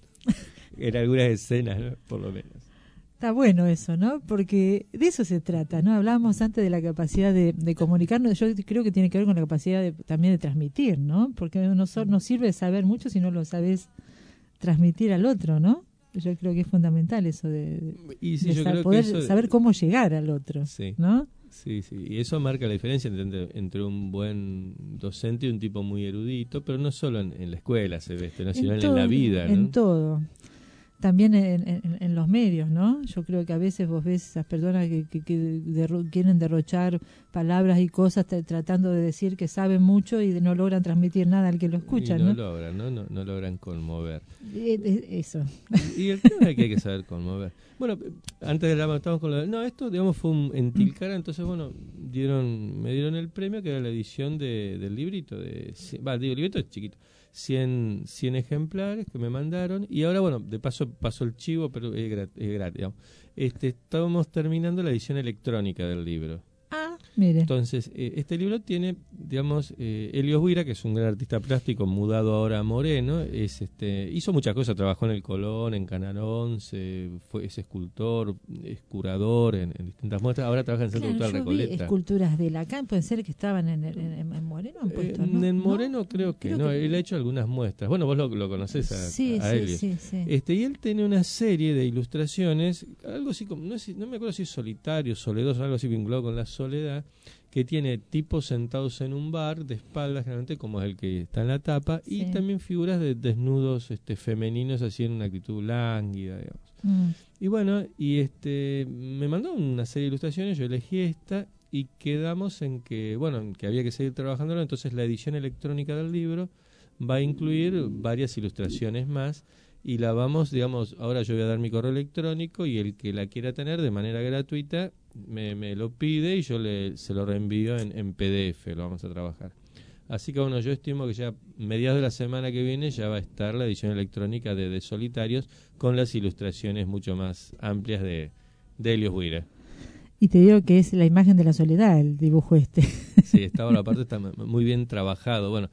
En algunas escenas, ¿no? Por lo menos. Está bueno eso, ¿no? Porque de eso se trata, ¿no? Hablábamos antes de la capacidad de, de comunicarnos. Yo creo que tiene que ver con la capacidad de, también de transmitir, ¿no? Porque no, so- no sirve saber mucho si no lo sabes transmitir al otro, ¿no? Yo creo que es fundamental eso de, Y sí, de yo sa- creo que poder eso- saber cómo llegar al otro, Sí. ¿no? Sí, sí, y eso marca la diferencia entre, entre un buen docente y un tipo muy erudito, pero no solo en, en la escuela se ve esto, ¿no? sino en, todo, la vida, ¿no? En todo. También en, en, en los medios, ¿no? Yo creo que a veces vos ves esas personas que, que, que derro- quieren derrochar palabras y cosas tra- tratando de decir que saben mucho y no logran transmitir nada al que lo escucha, Y no, ¿no? logran, ¿no? No, no logran conmover. Eh, eh, Eso. Y el tema es que hay que saber conmover. Bueno, antes de la estamos con lo de- no, esto digamos fue un, en Tilcara, entonces bueno, dieron me dieron el premio que era la edición de, del librito de cien- va, digo, el librito es chiquito. cien, cien ejemplares que me mandaron y ahora bueno, de paso pasó el chivo, pero es gratis, es gratis, digamos. Este, estábamos terminando la edición electrónica del libro. Ah, mire. Entonces, eh, este libro tiene, digamos, eh, Helios Buira, que es un gran artista plástico, mudado ahora a Moreno, es este, hizo muchas cosas, trabajó en el Colón, en Canal once, fue, es escultor, es curador en, en distintas muestras, ahora trabaja en el Centro Claro, Cultural yo vi Recoleta. esculturas de Lacan, pueden ser que estaban en, el- en, en Moreno, han puesto, Eh, ¿no? En ¿No? Moreno creo que Creo no, que- él ha hecho algunas muestras. Bueno, vos lo, lo conocés a, Sí, a sí, Helios. sí, sí. Este, y él tiene una serie de ilustraciones, algo así como, no, sé, no me acuerdo si es solitario, soledoso, algo así vinculado con la soledad, que tiene tipos sentados en un bar, de espaldas generalmente, como es el que está en la tapa, y Sí. también figuras de desnudos este, femeninos así en una actitud lánguida, digamos. Mm. Y bueno, y este me mandó una serie de ilustraciones, yo elegí esta y quedamos en que, bueno, en que había que seguir trabajándolo, entonces la edición electrónica del libro va a incluir varias ilustraciones más y la vamos, digamos, ahora yo voy a dar mi correo electrónico y el que la quiera tener de manera gratuita me, me lo pide y yo le, se lo reenvío en, en P D F, lo vamos a trabajar. Así que bueno, yo estimo que ya mediados de la semana que viene ya va a estar la edición electrónica de, de Solitarios con las ilustraciones mucho más amplias de, de Helios Buira. Y te digo que es la imagen de la soledad el dibujo este. Sí, está, bueno, aparte está muy bien trabajado. Bueno,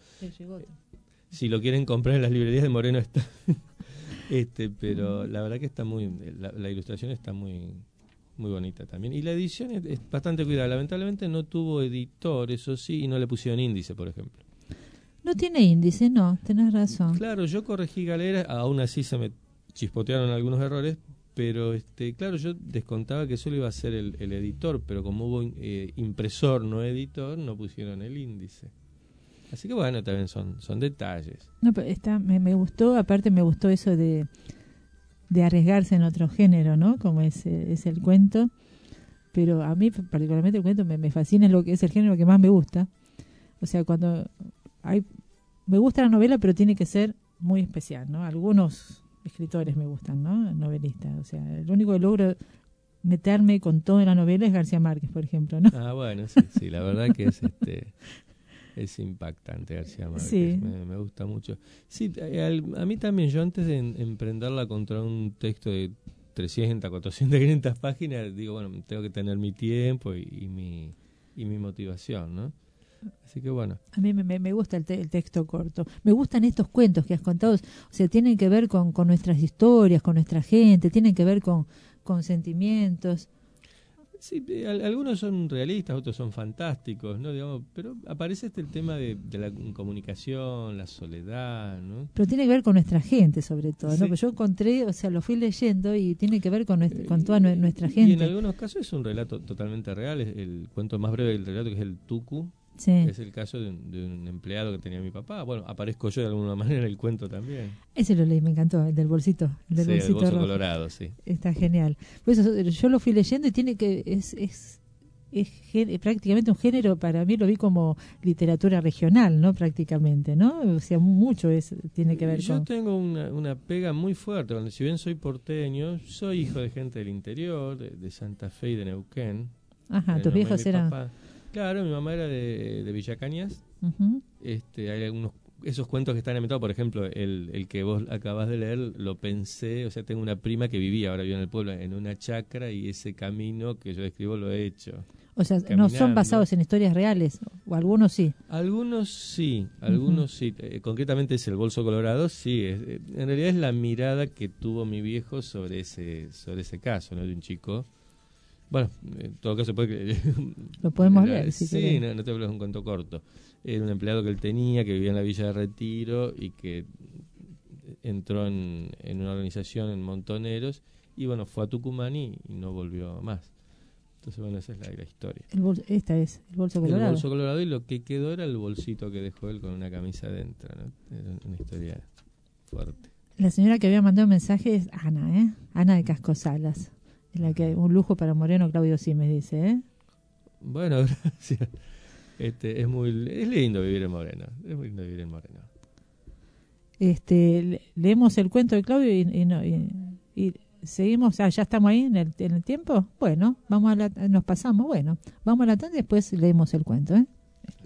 si lo quieren comprar en las librerías de Moreno está. este, pero la verdad que está muy, la, la ilustración está muy, muy bonita también. Y la edición es, es bastante cuidada. Lamentablemente no tuvo editor, eso sí, y no le pusieron índice, por ejemplo. No tiene índice, no, tenés razón. Claro, yo corregí Galera, aún así se me chispotearon algunos errores, pero este, claro, yo descontaba que solo iba a ser el, el editor, pero como hubo eh, impresor, no editor, no pusieron el índice. Así que bueno, también son, son detalles. No, pero está, me, me gustó, aparte me gustó eso de, de arriesgarse en otro género, ¿no? Como es, eh, es el cuento. pero a mí particularmente el cuento me, me fascina, es lo que es el género que más me gusta. O sea, cuando hay, me gusta la novela, pero tiene que ser muy especial, ¿no? Algunos escritores me gustan, ¿no? Novelistas. O sea, el único que logro meterme con todo en la novela es García Márquez, por ejemplo, ¿no? Ah, bueno, sí, sí, la verdad que es este es impactante García Márquez, sí. me, me gusta mucho. Sí, a, a mí también, yo antes de en, emprenderla contra un texto de trescientas, cuatrocientas, quinientas páginas, digo, bueno, tengo que tener mi tiempo y, y mi y mi motivación, ¿no? Así que bueno. A mí me, me gusta el, te, el texto corto. Me gustan estos cuentos que has contado, o sea, tienen que ver con, con nuestras historias, con nuestra gente, tienen que ver con, con sentimientos. Sí, algunos son realistas, otros son fantásticos, ¿no? Digamos, pero aparece este el tema de, de la comunicación, la soledad, ¿no? Pero tiene que ver con nuestra gente, sobre todo, ¿no? Sí. Porque yo encontré, o sea, lo fui leyendo y tiene que ver con, nuestra, con toda nuestra gente. Y en algunos casos es un relato totalmente real, es el cuento más breve del relato, que es el Tucu. Sí. Es el caso de un, de un empleado que tenía mi papá. Bueno, aparezco yo de alguna manera en el cuento también. Ese lo leí, me encantó, el del bolsito. El del sí, bolsito el bolso rojo. colorado, sí. Está genial. Pues eso, yo lo fui leyendo y tiene que es, es, es, es prácticamente un género, para mí lo vi como literatura regional, ¿no? Prácticamente, ¿no? O sea, mucho es, tiene que ver yo con... Yo tengo una, una pega muy fuerte. Donde, si bien soy porteño, soy hijo de gente del interior, de, de Santa Fe y de Neuquén. Ajá, tus viejos eran... Papá. Claro, mi mamá era de, de Villa Cañas. Uh-huh. Este, hay algunos esos cuentos que están inventados, por ejemplo, el, el que vos acabás de leer, lo pensé, o sea, tengo una prima que vivía, ahora vive en el pueblo, en una chacra, y ese camino que yo describo lo he hecho. O sea, caminando. ¿No son basados en historias reales? ¿O algunos sí? Algunos sí, algunos uh-huh. sí. Eh, concretamente es el bolso colorado, sí. Es, eh, en realidad es la mirada que tuvo mi viejo sobre ese, sobre ese caso, ¿no? De un chico. Bueno, en todo caso puede... Lo podemos leer, si Sí, no, no te hablo de un cuento corto. Era un empleado que él tenía, que vivía en la Villa de Retiro y que entró en, en una organización en Montoneros y bueno, fue a Tucumán y, y no volvió más. Entonces, bueno, esa es la, la historia. El bol, esta es, el bolso colorado. El bolso colorado, y lo que quedó era el bolsito que dejó él con una camisa adentro, ¿no? Era una historia fuerte. La señora que había mandado un mensaje es Ana, ¿eh? Ana de Cascosalas. Es la que un lujo para Moreno, Claudio Simes dice, ¿eh? Bueno, gracias. Este, es muy es lindo vivir en Moreno. Es muy lindo vivir en Moreno. Este, le, leemos el cuento de Claudio y, y, no, y, y seguimos. Ah, ya estamos ahí en el, en el tiempo. Bueno, vamos a la, nos pasamos. Bueno, vamos a la tarde y después leemos el cuento, ¿eh?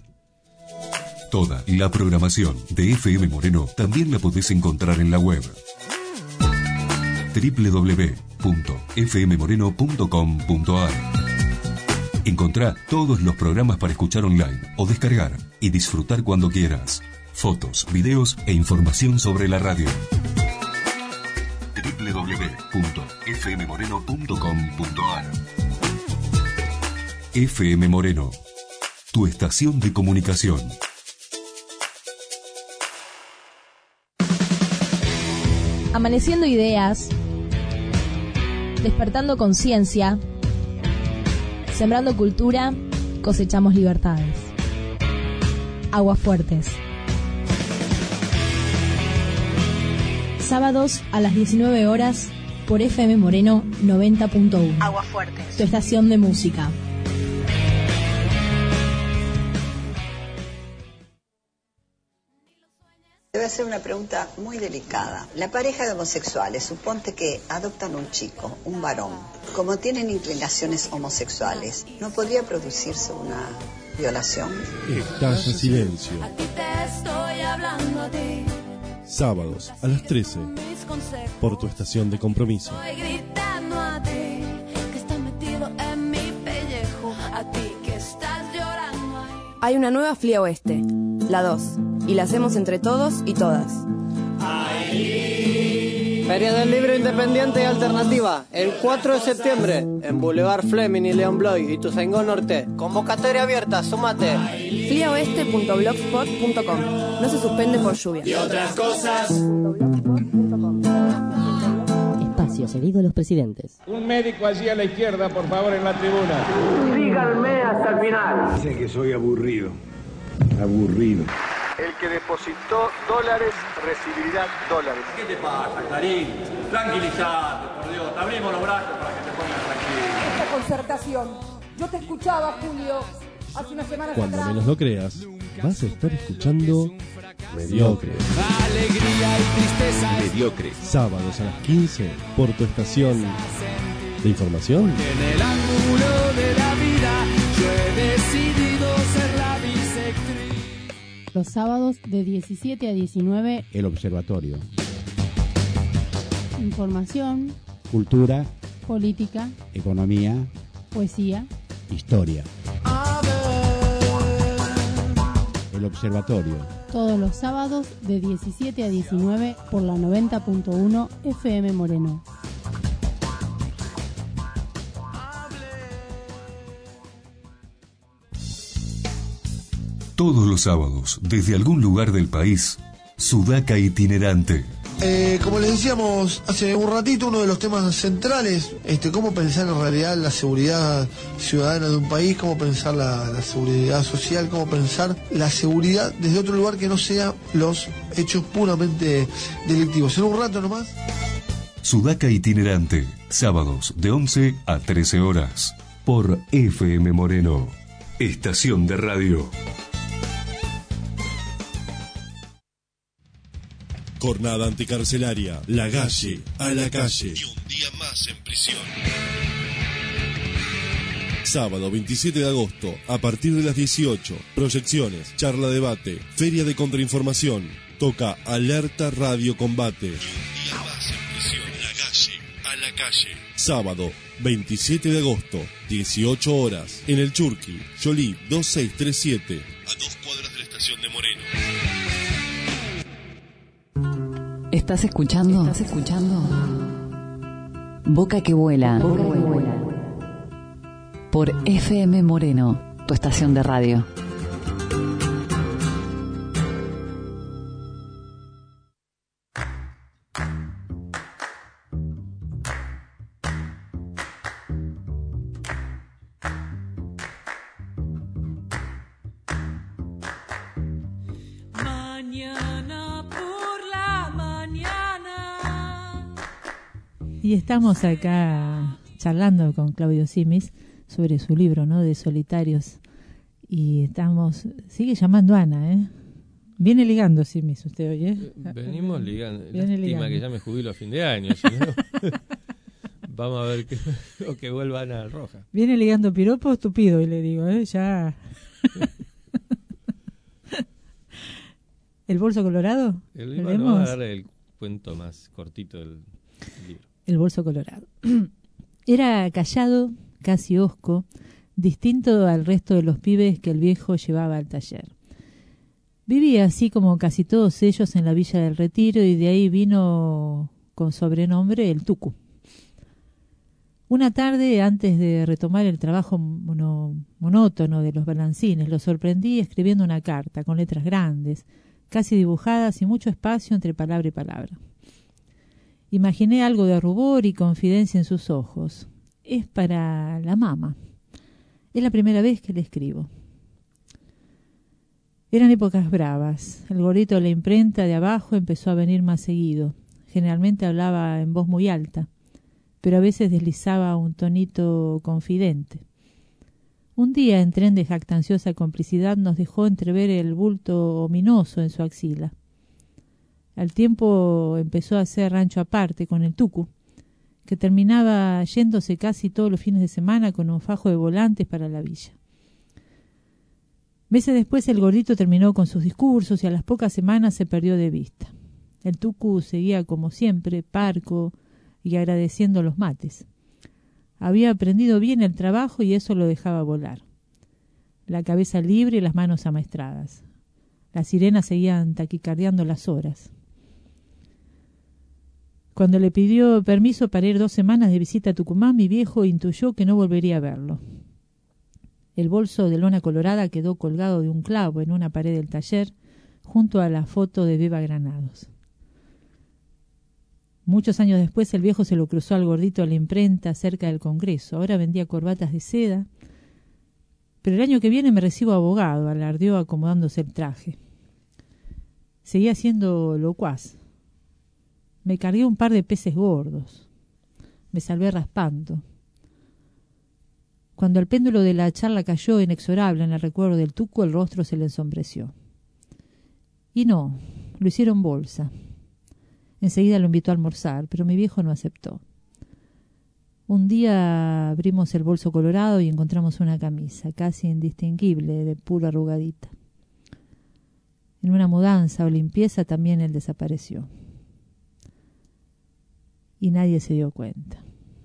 Toda la programación de F M Moreno también la podés encontrar en la web doble u doble u doble u punto f m moreno punto com punto a r. Encontrá todos los programas para escuchar online o descargar y disfrutar cuando quieras. Fotos, videos e información sobre la radio. doble u doble u doble u punto f m moreno punto com punto a r. F M Moreno, tu estación de comunicación. Amaneciendo ideas, despertando conciencia, sembrando cultura, cosechamos libertades. Aguas Fuertes. Sábados a las diecinueve horas por F M Moreno noventa punto uno. Aguas Fuertes. Tu estación de música. Debe hacer una pregunta muy delicada. La pareja de homosexuales, suponte que adoptan un chico, un varón. Como tienen inclinaciones homosexuales, ¿no podría producirse una violación? Estás en silencio. Aquí te estoy hablando a ti. Sábados a las trece. Por tu estación de compromiso. Estoy gritando a ti, que estás metido en mi pellejo. A ti que estás llorando ahí. Hay una nueva F L I A Oeste, la dos. Y la hacemos entre todos y todas. Feria del Libro Independiente y Alternativa, el cuatro de septiembre, en Boulevard Fleming y León Bloy, Ituzaingó Norte. Convocatoria abierta, súmate. f l i a oeste punto blogspot punto com. No se suspende por lluvia. Y otras cosas. Espacio cedido a los presidentes. Un médico allí a la izquierda, por favor, en la tribuna. Síganme hasta el final. Dicen que soy aburrido. Aburrido. El que depositó dólares recibirá dólares. ¿Qué te pasa, Clarín? Tranquilizate, por Dios. Te abrimos los brazos para que te pongas tranquilo. Esta disertación. Yo te escuchaba, Julio, hace unas semanas Cuando atrás. menos lo creas, vas a estar escuchando Mediocre. Alegría y tristeza. Mediocre. Sábados a las quince por tu estación de información. En el ángulo de la vida yo he decidido ser la bisectriz. Los sábados de diecisiete a diecinueve, El Observatorio. información, Cultura, política, economía, poesía. historia. El Observatorio. Todos los sábados de diecisiete a diecinueve por la noventa punto uno F M Moreno. Todos los sábados, desde algún lugar del país, Sudaca Itinerante. Eh, como les decíamos hace un ratito, uno de los temas centrales, este, cómo pensar en realidad la seguridad ciudadana de un país, cómo pensar la, la seguridad social, cómo pensar la seguridad desde otro lugar que no sea los hechos puramente delictivos. En un rato nomás. Sudaca Itinerante, sábados de once a trece horas, por F M Moreno, estación de radio. Jornada anticarcelaria, La Galle, a la calle. Y un día más en prisión. Sábado veintisiete de agosto, a partir de las dieciocho, proyecciones, charla debate, feria de contrainformación, toca Alerta Radio Combate. Y un día más en prisión. La Galle, a la calle. Sábado veintisiete de agosto, dieciocho horas, en el Churqui, Yolí dos seis tres siete, A dos cuadras de la estación de Moreno. ¿Estás escuchando? ¿Estás escuchando? Boca que vuela. Boca que vuela. Por F M Moreno, tu estación de radio. Y estamos acá charlando con Claudio Simis sobre su libro, ¿no?, de Solitarios. Y estamos, sigue llamando Ana, ¿eh? Viene ligando Simis usted hoy, ¿eh? Venimos ligando. Viene Lástima ligando. que ya me jubilo a fin de año, si no, vamos a ver que, o que vuelva Ana Roja. Viene ligando piropo estúpido, y le digo, ¿eh? Ya. ¿El bolso colorado? El ¿Lo libro leemos? no va a dar el cuento más cortito del libro. El bolso colorado. Era callado, casi hosco, distinto al resto de los pibes que el viejo llevaba al taller. Vivía así como casi todos ellos en la Villa del Retiro, y de ahí vino con sobrenombre el Tucu. Una tarde, antes de retomar el trabajo mono, monótono de los balancines, lo sorprendí escribiendo una carta con letras grandes, casi dibujadas y mucho espacio entre palabra y palabra. Imaginé algo de rubor y confidencia en sus ojos. Es para la mama. Es la primera vez que le escribo. Eran épocas bravas. El gordito de la imprenta de abajo empezó a venir más seguido. Generalmente hablaba en voz muy alta, pero a veces deslizaba un tonito confidente. Un día, en tren de jactanciosa complicidad, nos dejó entrever el bulto ominoso en su axila. Al tiempo empezó a hacer rancho aparte con el Tucu, que terminaba yéndose casi todos los fines de semana con un fajo de volantes para la villa. Meses después el gordito terminó con sus discursos y a las pocas semanas se perdió de vista. El Tucu seguía como siempre, parco y agradeciendo los mates. Había aprendido bien el trabajo y eso lo dejaba volar. La cabeza libre y las manos amaestradas. Las sirenas seguían taquicardeando las horas. Cuando le pidió permiso para ir dos semanas de visita a Tucumán, mi viejo intuyó que no volvería a verlo. El bolso de lona colorada quedó colgado de un clavo en una pared del taller, junto a la foto de Beba Granados. Muchos años después el viejo se lo cruzó al gordito a la imprenta cerca del Congreso. Ahora vendía corbatas de seda. Pero el año que viene me recibo abogado, alardeó acomodándose el traje. Seguía siendo locuaz. Me cargué un par de peces gordos. Me salvé raspando. Cuando el péndulo de la charla cayó inexorable en el recuerdo del tuco, el rostro se le ensombreció. Y no, lo hicieron bolsa. Enseguida lo invitó a almorzar, pero mi viejo no aceptó. Un día abrimos el bolso colorado y encontramos una camisa, casi indistinguible, de pura arrugadita. En una mudanza o limpieza también él desapareció. Y nadie se dio cuenta.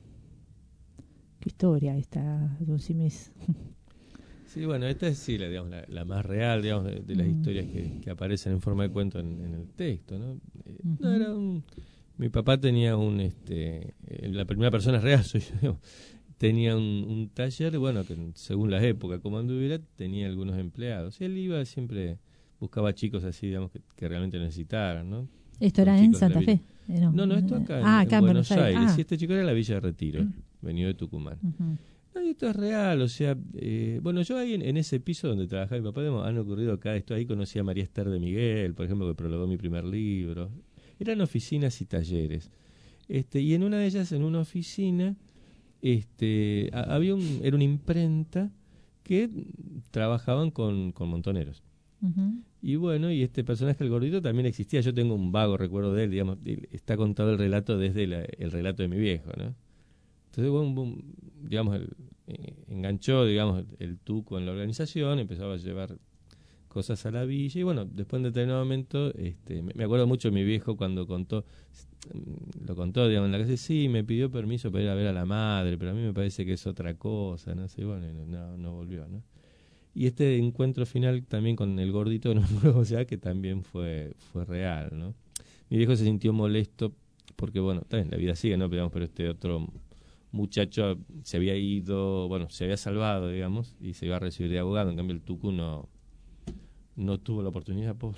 Qué historia esta, don Simis. Sí, bueno, esta es sí, la, digamos, la, la más real, digamos, de, de las mm. historias que, que aparecen en forma de cuento en, en el texto, ¿no? Eh, uh-huh. No era un, mi papá tenía un, este, eh, la primera persona real soy yo, digamos, tenía un, un taller, bueno, que según las épocas, como anduviera, tenía algunos empleados. Y él iba siempre, buscaba chicos así, digamos, que, que realmente necesitaran, ¿no? ¿Esto era en Santa Fe? Eh, no, no, no, esto acá en, ah, acá en Buenos Aires. Aires. Ah. Sí, este chico era de la Villa de Retiro, uh-huh. venido de Tucumán. Uh-huh. No, esto es real, o sea, eh, bueno, yo ahí en, en ese piso donde trabajaba mi papá, digamos, han ocurrido acá esto, ahí conocí a María Esther de Miguel, por ejemplo, que prologó mi primer libro. Eran oficinas y talleres. Este, y en una de ellas, en una oficina, este, a, había un, era una imprenta que trabajaban con, con montoneros. Uh-huh. Y bueno, y este personaje, el gordito, también existía. Yo tengo un vago recuerdo de él, digamos, está contado el relato desde la, el relato de mi viejo, ¿no? Entonces, bueno, digamos, el, eh, enganchó, digamos, el tuco en la organización, empezaba a llevar cosas a la villa, y bueno, después en determinado momento, este, me, me acuerdo mucho de mi viejo cuando contó, lo contó, digamos, en la casa, sí, me pidió permiso para ir a ver a la madre, pero a mí me parece que es otra cosa, no sé, bueno, no, no volvió, ¿no? Y este encuentro final también con el gordito, ¿no? O sea, que también fue, fue real, ¿no? Mi viejo se sintió molesto porque, bueno, también la vida sigue, ¿no? Pero, digamos, pero este otro muchacho se había ido, bueno, se había salvado, digamos, y se iba a recibir de abogado. En cambio el tucu no, no tuvo la oportunidad, pobre.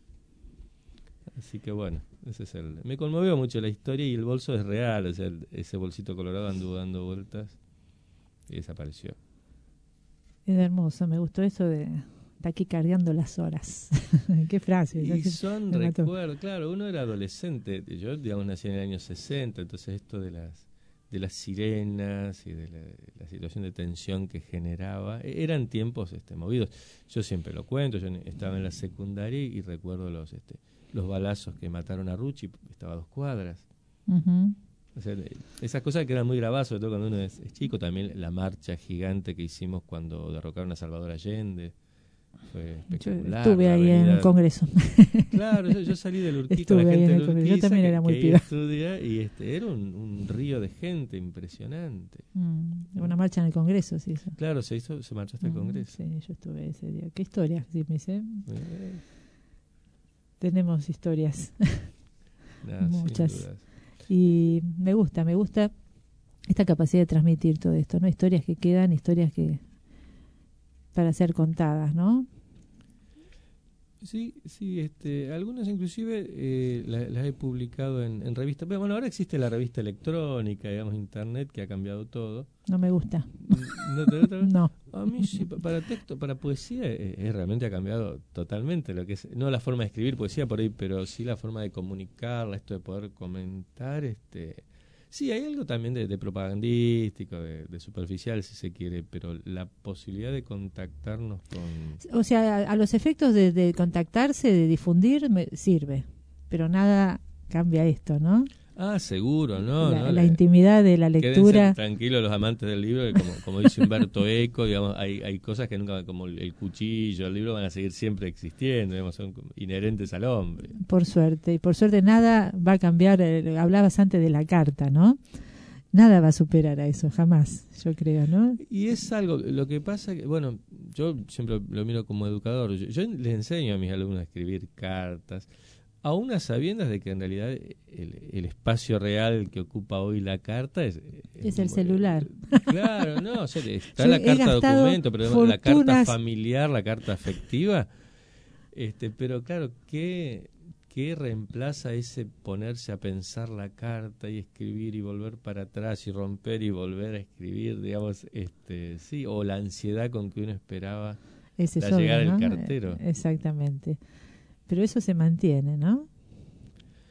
Así que bueno, ese es el... Me conmovió mucho la historia y el bolso es real, o sea, el, ese bolsito colorado anduvo dando vueltas y desapareció. Es hermoso, me gustó eso de taquicardiando las horas. Qué frase. Y son recuerdos, claro, uno era adolescente, yo digamos nací en el año sesenta, entonces esto de las de las sirenas y de la, la situación de tensión que generaba, eran tiempos este, movidos. Yo siempre lo cuento, yo estaba en la secundaria y recuerdo los este, los balazos que mataron a Rucci, estaba a dos cuadras. Uh-huh. O sea, esas cosas que eran muy grabadas, sobre todo cuando uno es, es chico, también la marcha gigante que hicimos cuando derrocaron a Salvador Allende. Fue espectacular. Yo estuve ahí en el Congreso. Claro, yo, yo salí del Urquiza, estuve la gente del Urquiza, yo también era muy piba. Y este, era un, un río de gente impresionante. Mm, una marcha en el Congreso se hizo. Claro, se hizo, se marchó hasta el Congreso. Sí, yo estuve ese día. ¿Qué historia? Sí, me dice. Tenemos historias. Nada, muchas. Y me gusta, me gusta esta capacidad de transmitir todo esto, ¿no? Historias que quedan, historias que para ser contadas, ¿no? Sí, sí, este, algunas inclusive eh, las, las he publicado en, en revistas. Pero bueno, ahora existe la revista electrónica, digamos, internet, que ha cambiado todo. No me gusta. ¿No te gusta? No. A mí sí, para texto, para poesía, eh, eh, realmente ha cambiado totalmente lo que es, no la forma de escribir poesía por ahí, pero sí la forma de comunicarla, esto de poder comentar, este... Sí, hay algo también de, de propagandístico, de, de superficial, si se quiere, pero la posibilidad de contactarnos con... O sea, a, a los efectos de, de contactarse, de difundir, me sirve, pero nada cambia esto, ¿no? Ah, seguro, ¿no? La, ¿no? la la, intimidad de la lectura. Tranquilos los amantes del libro, que como, como dice Humberto Eco, digamos, hay, hay cosas que nunca, como el, el cuchillo, el libro, van a seguir siempre existiendo, digamos, son inherentes al hombre. Por suerte, y por suerte nada va a cambiar, eh, hablabas antes de la carta, ¿no? Nada va a superar a eso, jamás, yo creo, ¿no? Y es algo, lo que pasa, que bueno, yo siempre lo miro como educador, yo, yo les enseño a mis alumnos a escribir cartas, aún a sabiendas de que en realidad el, el espacio real que ocupa hoy la carta es... Es, es el celular. Claro, no, o sea, está la carta documento, pero fortunas. La carta familiar, la carta afectiva, este, pero claro, ¿qué, qué reemplaza ese ponerse a pensar la carta y escribir y volver para atrás y romper y volver a escribir, digamos, este, sí, o la ansiedad con que uno esperaba ese la sobre, llegada ¿no? del cartero? Exactamente. Pero eso se mantiene, ¿no?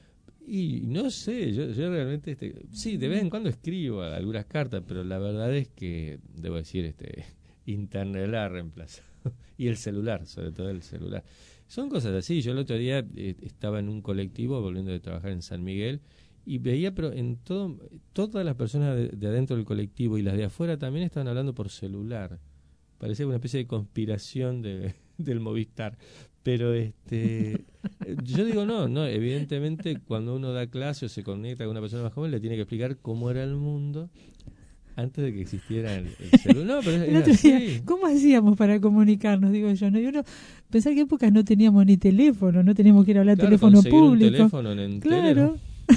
Y no sé, yo, yo realmente, este, sí, de vez en cuando escribo algunas cartas, pero la verdad es que, debo decir, este, internet la ha reemplazado. Y el celular, sobre todo el celular. Son cosas así. Yo el otro día eh, estaba en un colectivo, volviendo de trabajar en San Miguel, y veía, pero en todo, todas las personas de, de adentro del colectivo y las de afuera también estaban hablando por celular. Parecía una especie de conspiración de, del Movistar. Pero este yo digo no, no, evidentemente cuando uno da clase o se conecta con una persona más joven le tiene que explicar cómo era el mundo antes de que existiera el, el celular. No, pero es, el otro es día, así. ¿cómo hacíamos para comunicarnos? Digo yo, ¿no? Yo no, pensar que épocas no teníamos ni teléfono, no teníamos que ir a hablar Claro, teléfono conseguir público. un teléfono en entero. Claro.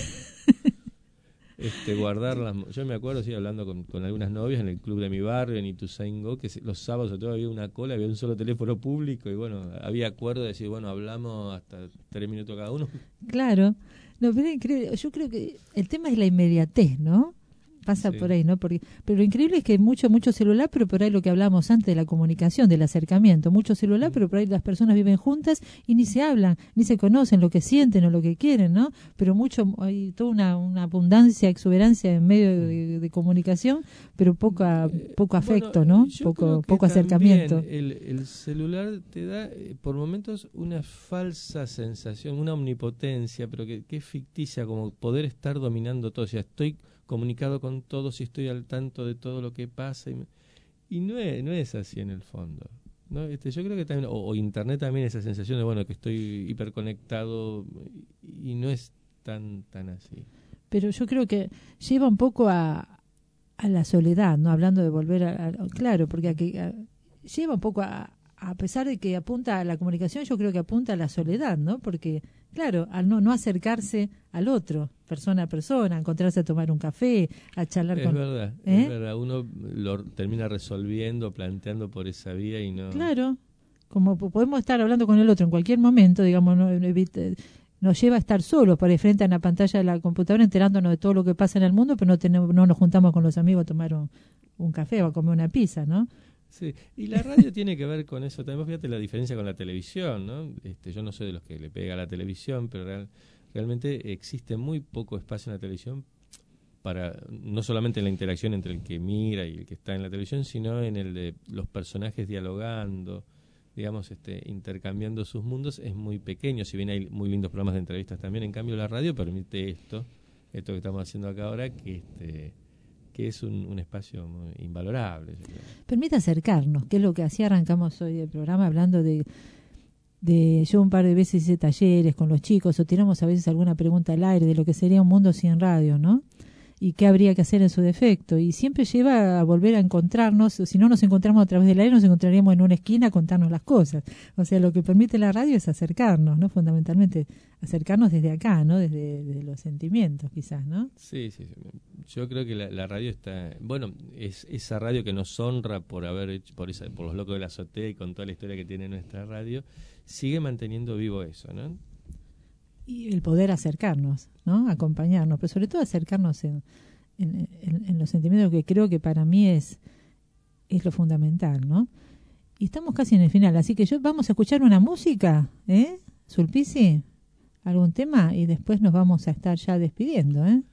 Este, guardar las, yo me acuerdo, sí, hablando con, con algunas novias en el club de mi barrio, en Ituzaingó, que los sábados sobre todo había una cola, había un solo teléfono público y bueno, había acuerdo de decir, bueno, hablamos hasta tres minutos cada uno. Claro. No, pero es increíble. Yo creo que el tema es la inmediatez, ¿no? Pasa Sí. por ahí, ¿no? Porque, pero lo increíble es que mucho, mucho celular, pero por ahí lo que hablábamos antes de la comunicación, del acercamiento, mucho celular, pero por ahí las personas viven juntas y ni se hablan, ni se conocen lo que sienten o lo que quieren, ¿no? Pero mucho, hay toda una, una abundancia, exuberancia en medio de, de comunicación, pero poca, poco afecto, Bueno, ¿no? yo Poco, creo que poco acercamiento. también El, el celular te da eh, por momentos una falsa sensación, una omnipotencia, pero que, que es ficticia, como poder estar dominando todo. O sea, estoy comunicado con todos y estoy al tanto de todo lo que pasa. Y, me- y no, es, no es así en el fondo. ¿No? Este, yo creo que también, o, o Internet también, esa sensación de, bueno, que estoy hiperconectado y, y no es tan, tan así. Pero yo creo que lleva un poco a, a la soledad, ¿no? Hablando de volver a... a- claro, porque aquí, a- lleva un poco a... A pesar de que apunta a la comunicación, yo creo que apunta a la soledad, ¿no? Porque, claro, al no, no acercarse al otro, persona a persona, a encontrarse a tomar un café, a charlar Es con... verdad, ¿Eh? es verdad. Uno lo termina resolviendo, planteando por esa vía y no... Claro, como po- podemos estar hablando con el otro en cualquier momento, digamos, no, evite- nos lleva a estar solos por ahí frente a la pantalla de la computadora enterándonos de todo lo que pasa en el mundo, pero no, tenemos, no nos juntamos con los amigos a tomar un, un café o a comer una pizza, ¿no? Sí, y la radio tiene que ver con eso también. Fíjate la diferencia con la televisión, ¿no? Este, yo no soy de los que le pega a la televisión, pero real- realmente existe muy poco espacio en la televisión para, no solamente en la interacción entre el que mira y el que está en la televisión, sino en el de los personajes dialogando, digamos, este, intercambiando sus mundos. Es muy pequeño, si bien hay muy lindos programas de entrevistas también. En cambio la radio permite esto, esto que estamos haciendo acá ahora, que este que es un, un espacio muy invalorable, yo creo. Permite acercarnos, que es lo que así arrancamos hoy el programa, hablando de, de yo un par de veces hice talleres con los chicos, o tiramos a veces alguna pregunta al aire de lo que sería un mundo sin radio, ¿no? Y qué habría que hacer en su defecto. Y siempre lleva a volver a encontrarnos, si no nos encontramos a través del aire, nos encontraríamos en una esquina a contarnos las cosas. O sea, lo que permite la radio es acercarnos, ¿no? Fundamentalmente, acercarnos desde acá, ¿no? Desde, desde los sentimientos, quizás, ¿no? Sí, sí, sí. Yo creo que la, la radio está... Bueno, es esa radio que nos honra por haber hecho, por, esa, por los locos de la azotea y con toda la historia que tiene nuestra radio, sigue manteniendo vivo eso, ¿no? Y el poder acercarnos, ¿no? Acompañarnos, pero sobre todo acercarnos en, en, en, en los sentimientos, que creo que para mí es, es lo fundamental, ¿no? Y estamos casi en el final, así que yo vamos a escuchar una música, ¿eh? Sulpici, algún tema, y después nos vamos a estar ya despidiendo, ¿eh?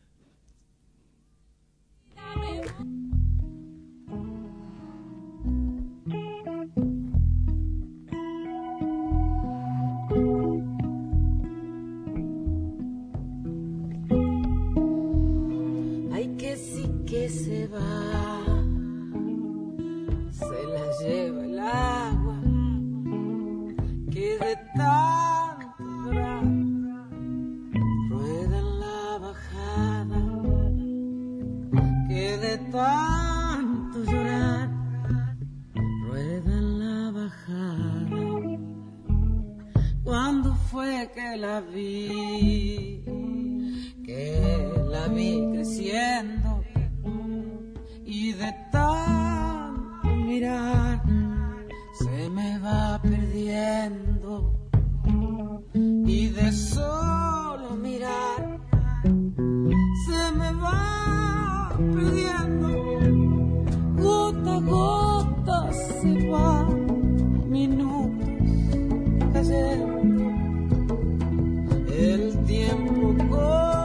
Ay, que sí que se va, se la lleva el agua, que de tanto llorar rueda en la bajada, que de tanto llorar rueda en la bajada. ¿Cuándo fue que la vi? Que la vi creciendo y de tanto mirar se me va perdiendo, y de solo mirar se me va perdiendo, gota a gota se va, minutos cayendo, el tiempo corre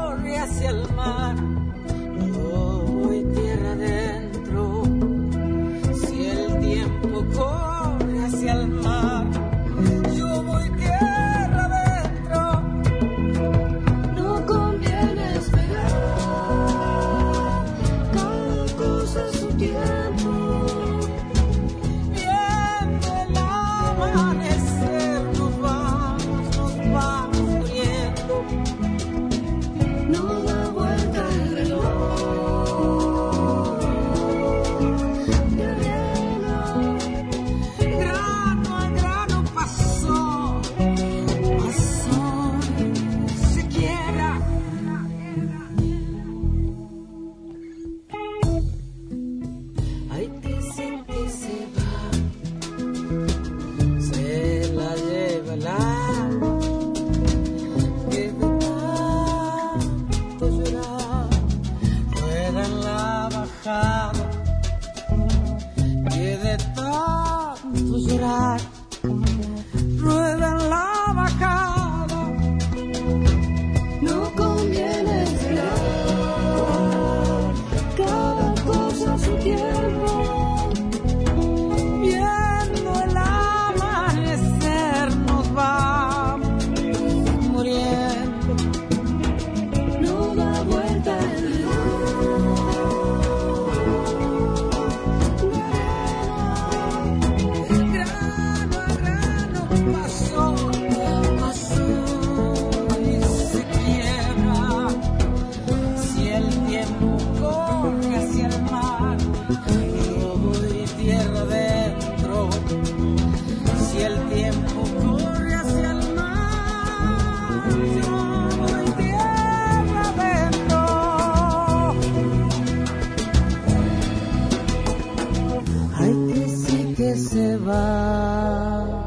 que se va.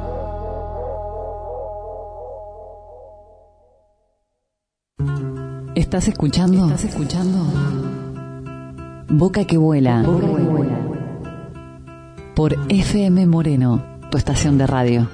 ¿Estás escuchando? ¿Estás escuchando? Boca que vuela. Boca que vuela. Por F M Moreno, tu estación de radio.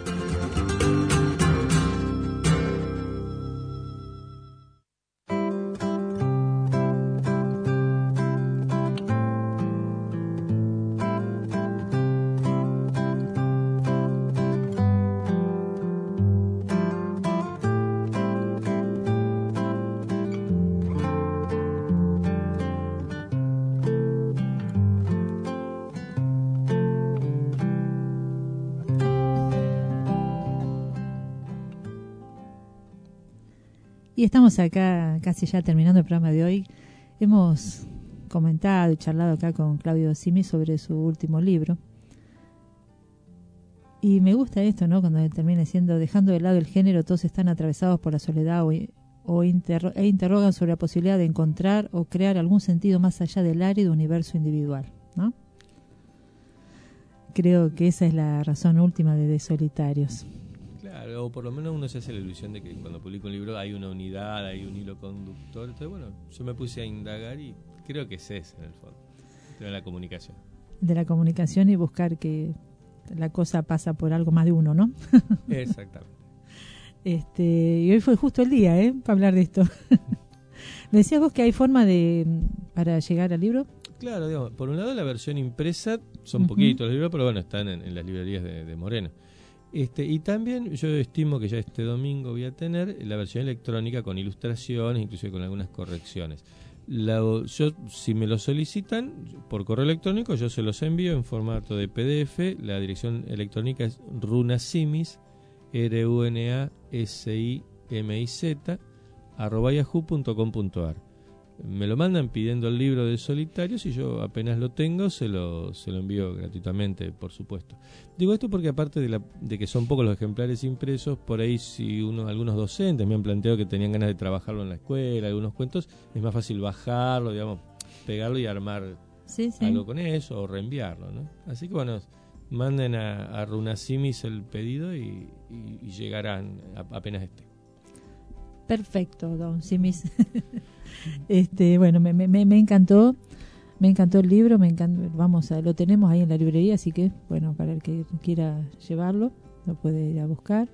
Y estamos acá casi ya terminando el programa de hoy. Hemos comentado y charlado acá con Claudio Simi sobre su último libro. Y me gusta esto, ¿no? Cuando termina siendo, dejando de lado el género, todos están atravesados por la soledad o, o interro, e interrogan sobre la posibilidad de encontrar o crear algún sentido más allá del árido universo individual, ¿no? Creo que esa es la razón última de, de Solitarios. Claro, o por lo menos uno se hace la ilusión de que cuando publica un libro hay una unidad, hay un hilo conductor. Entonces, bueno, yo me puse a indagar y creo que es ese en el fondo, de la comunicación. De la comunicación y buscar que la cosa pasa por algo más de uno, ¿no? Exactamente. Este, y hoy fue justo el día, ¿eh? Para hablar de esto. ¿Me decías vos que hay forma de para llegar al libro? Claro, digamos, por un lado la versión impresa, son Uh-huh. poquitos los libros, pero bueno, están en, en las librerías de, de Moreno. Este, y también yo estimo que ya este domingo voy a tener la versión electrónica con ilustraciones, inclusive con algunas correcciones. La, yo, si me lo solicitan por correo electrónico, yo se los envío en formato de P D F. La dirección electrónica es runasimis, R U N A S I M I Z, arroba yahoo punto com punto ar. Me lo mandan pidiendo el libro de Solitarios y yo apenas lo tengo se lo, se lo envío gratuitamente, por supuesto. Digo esto porque aparte de, la, de que son pocos los ejemplares impresos, por ahí si uno, algunos docentes me han planteado que tenían ganas de trabajarlo en la escuela, algunos cuentos, es más fácil bajarlo, digamos, pegarlo y armar sí, sí. algo con eso o reenviarlo, ¿no? Así que bueno, manden a, a Runasimis el pedido y, y, y llegarán a, apenas esté. Perfecto, don Simis. este, bueno, me, me, me encantó, me encantó el libro, me encantó, vamos a, lo tenemos ahí en la librería, así que bueno, para el que quiera llevarlo, lo puede ir a buscar.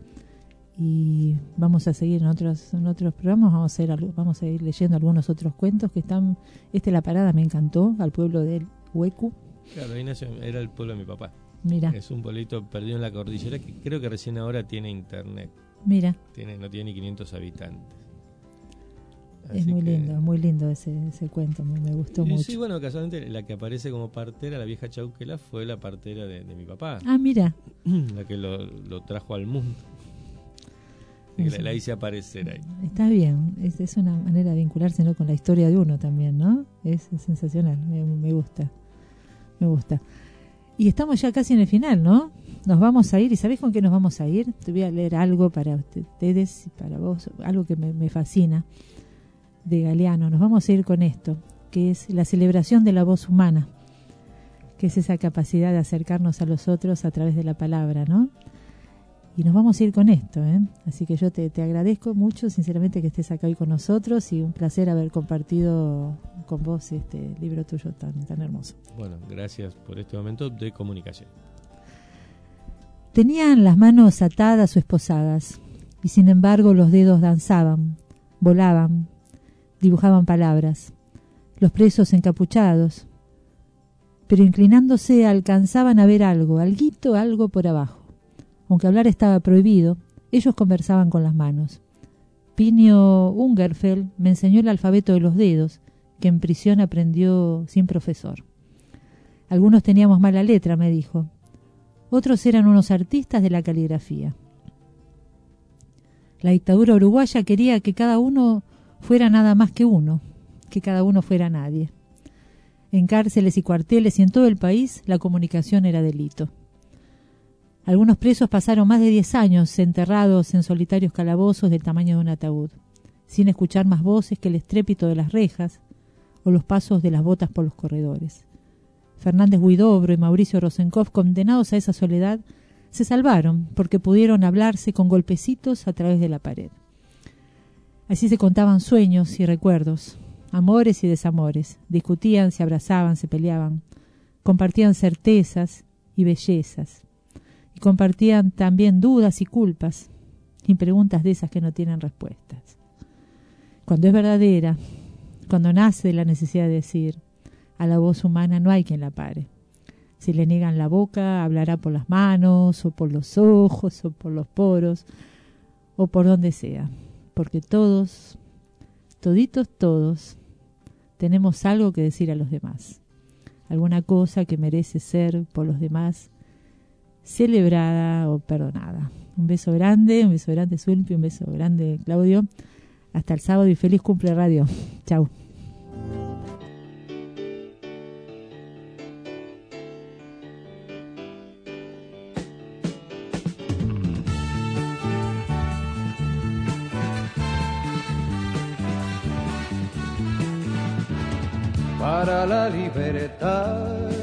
Y vamos a seguir en otros, en otros programas, vamos a ir, vamos a ir leyendo algunos otros cuentos que están. Este La Parada me encantó, al pueblo del Huecu. Claro, ahí nació, era el pueblo de mi papá. Mira. Es un pueblito perdido en la cordillera que creo que recién ahora tiene internet. Mira. Tiene, no tiene ni quinientos habitantes. Así es muy que... lindo, muy lindo ese, ese cuento, me, me gustó y, mucho. Sí, bueno, casualmente la que aparece como partera, la vieja Chauquela, fue la partera de, de mi papá. Ah, mira. La que lo, lo trajo al mundo. La, la hice aparecer ahí. Está bien, es, es una manera de vincularse, ¿no?, con la historia de uno también, ¿no? Es, es sensacional, me, me gusta, me gusta. Y estamos ya casi en el final, ¿no? Nos vamos a ir, ¿y sabés con qué nos vamos a ir? Te voy a leer algo para ustedes y para vos, algo que me, me fascina, de Galeano. Nos vamos a ir con esto, que es la celebración de la voz humana, que es esa capacidad de acercarnos a los otros a través de la palabra, ¿no? Y nos vamos a ir con esto, ¿eh? Así que yo te, te agradezco mucho, sinceramente, que estés acá hoy con nosotros y un placer haber compartido con vos este libro tuyo tan, tan hermoso. Bueno, gracias por este momento de comunicación. Tenían las manos atadas o esposadas y sin embargo los dedos danzaban, volaban, dibujaban palabras. Los presos encapuchados, pero inclinándose alcanzaban a ver algo, alguito, algo por abajo. Aunque hablar estaba prohibido, ellos conversaban con las manos. Pinio Ungerfeld me enseñó el alfabeto de los dedos, que en prisión aprendió sin profesor. Algunos teníamos mala letra, me dijo. Otros eran unos artistas de la caligrafía. La dictadura uruguaya quería que cada uno fuera nada más que uno, que cada uno fuera nadie. En cárceles y cuarteles y en todo el país la comunicación era delito. Algunos presos pasaron más de diez años enterrados en solitarios calabozos del tamaño de un ataúd, sin escuchar más voces que el estrépito de las rejas o los pasos de las botas por los corredores. Fernández Huidobro y Mauricio Rosenkopf, condenados a esa soledad, se salvaron porque pudieron hablarse con golpecitos a través de la pared. Así se contaban sueños y recuerdos, amores y desamores, discutían, se abrazaban, se peleaban, compartían certezas y bellezas, y compartían también dudas y culpas, y preguntas de esas que no tienen respuestas. Cuando es verdadera, cuando nace de la necesidad de decir, a la voz humana no hay quien la pare. Si le niegan la boca, hablará por las manos, o por los ojos, o por los poros, o por donde sea. Porque todos, toditos todos, tenemos algo que decir a los demás. Alguna cosa que merece ser por los demás celebrada o perdonada. Un beso grande, un beso grande Zulpi, un beso grande Claudio. Hasta el sábado y feliz cumple radio. Chau. Para la libertad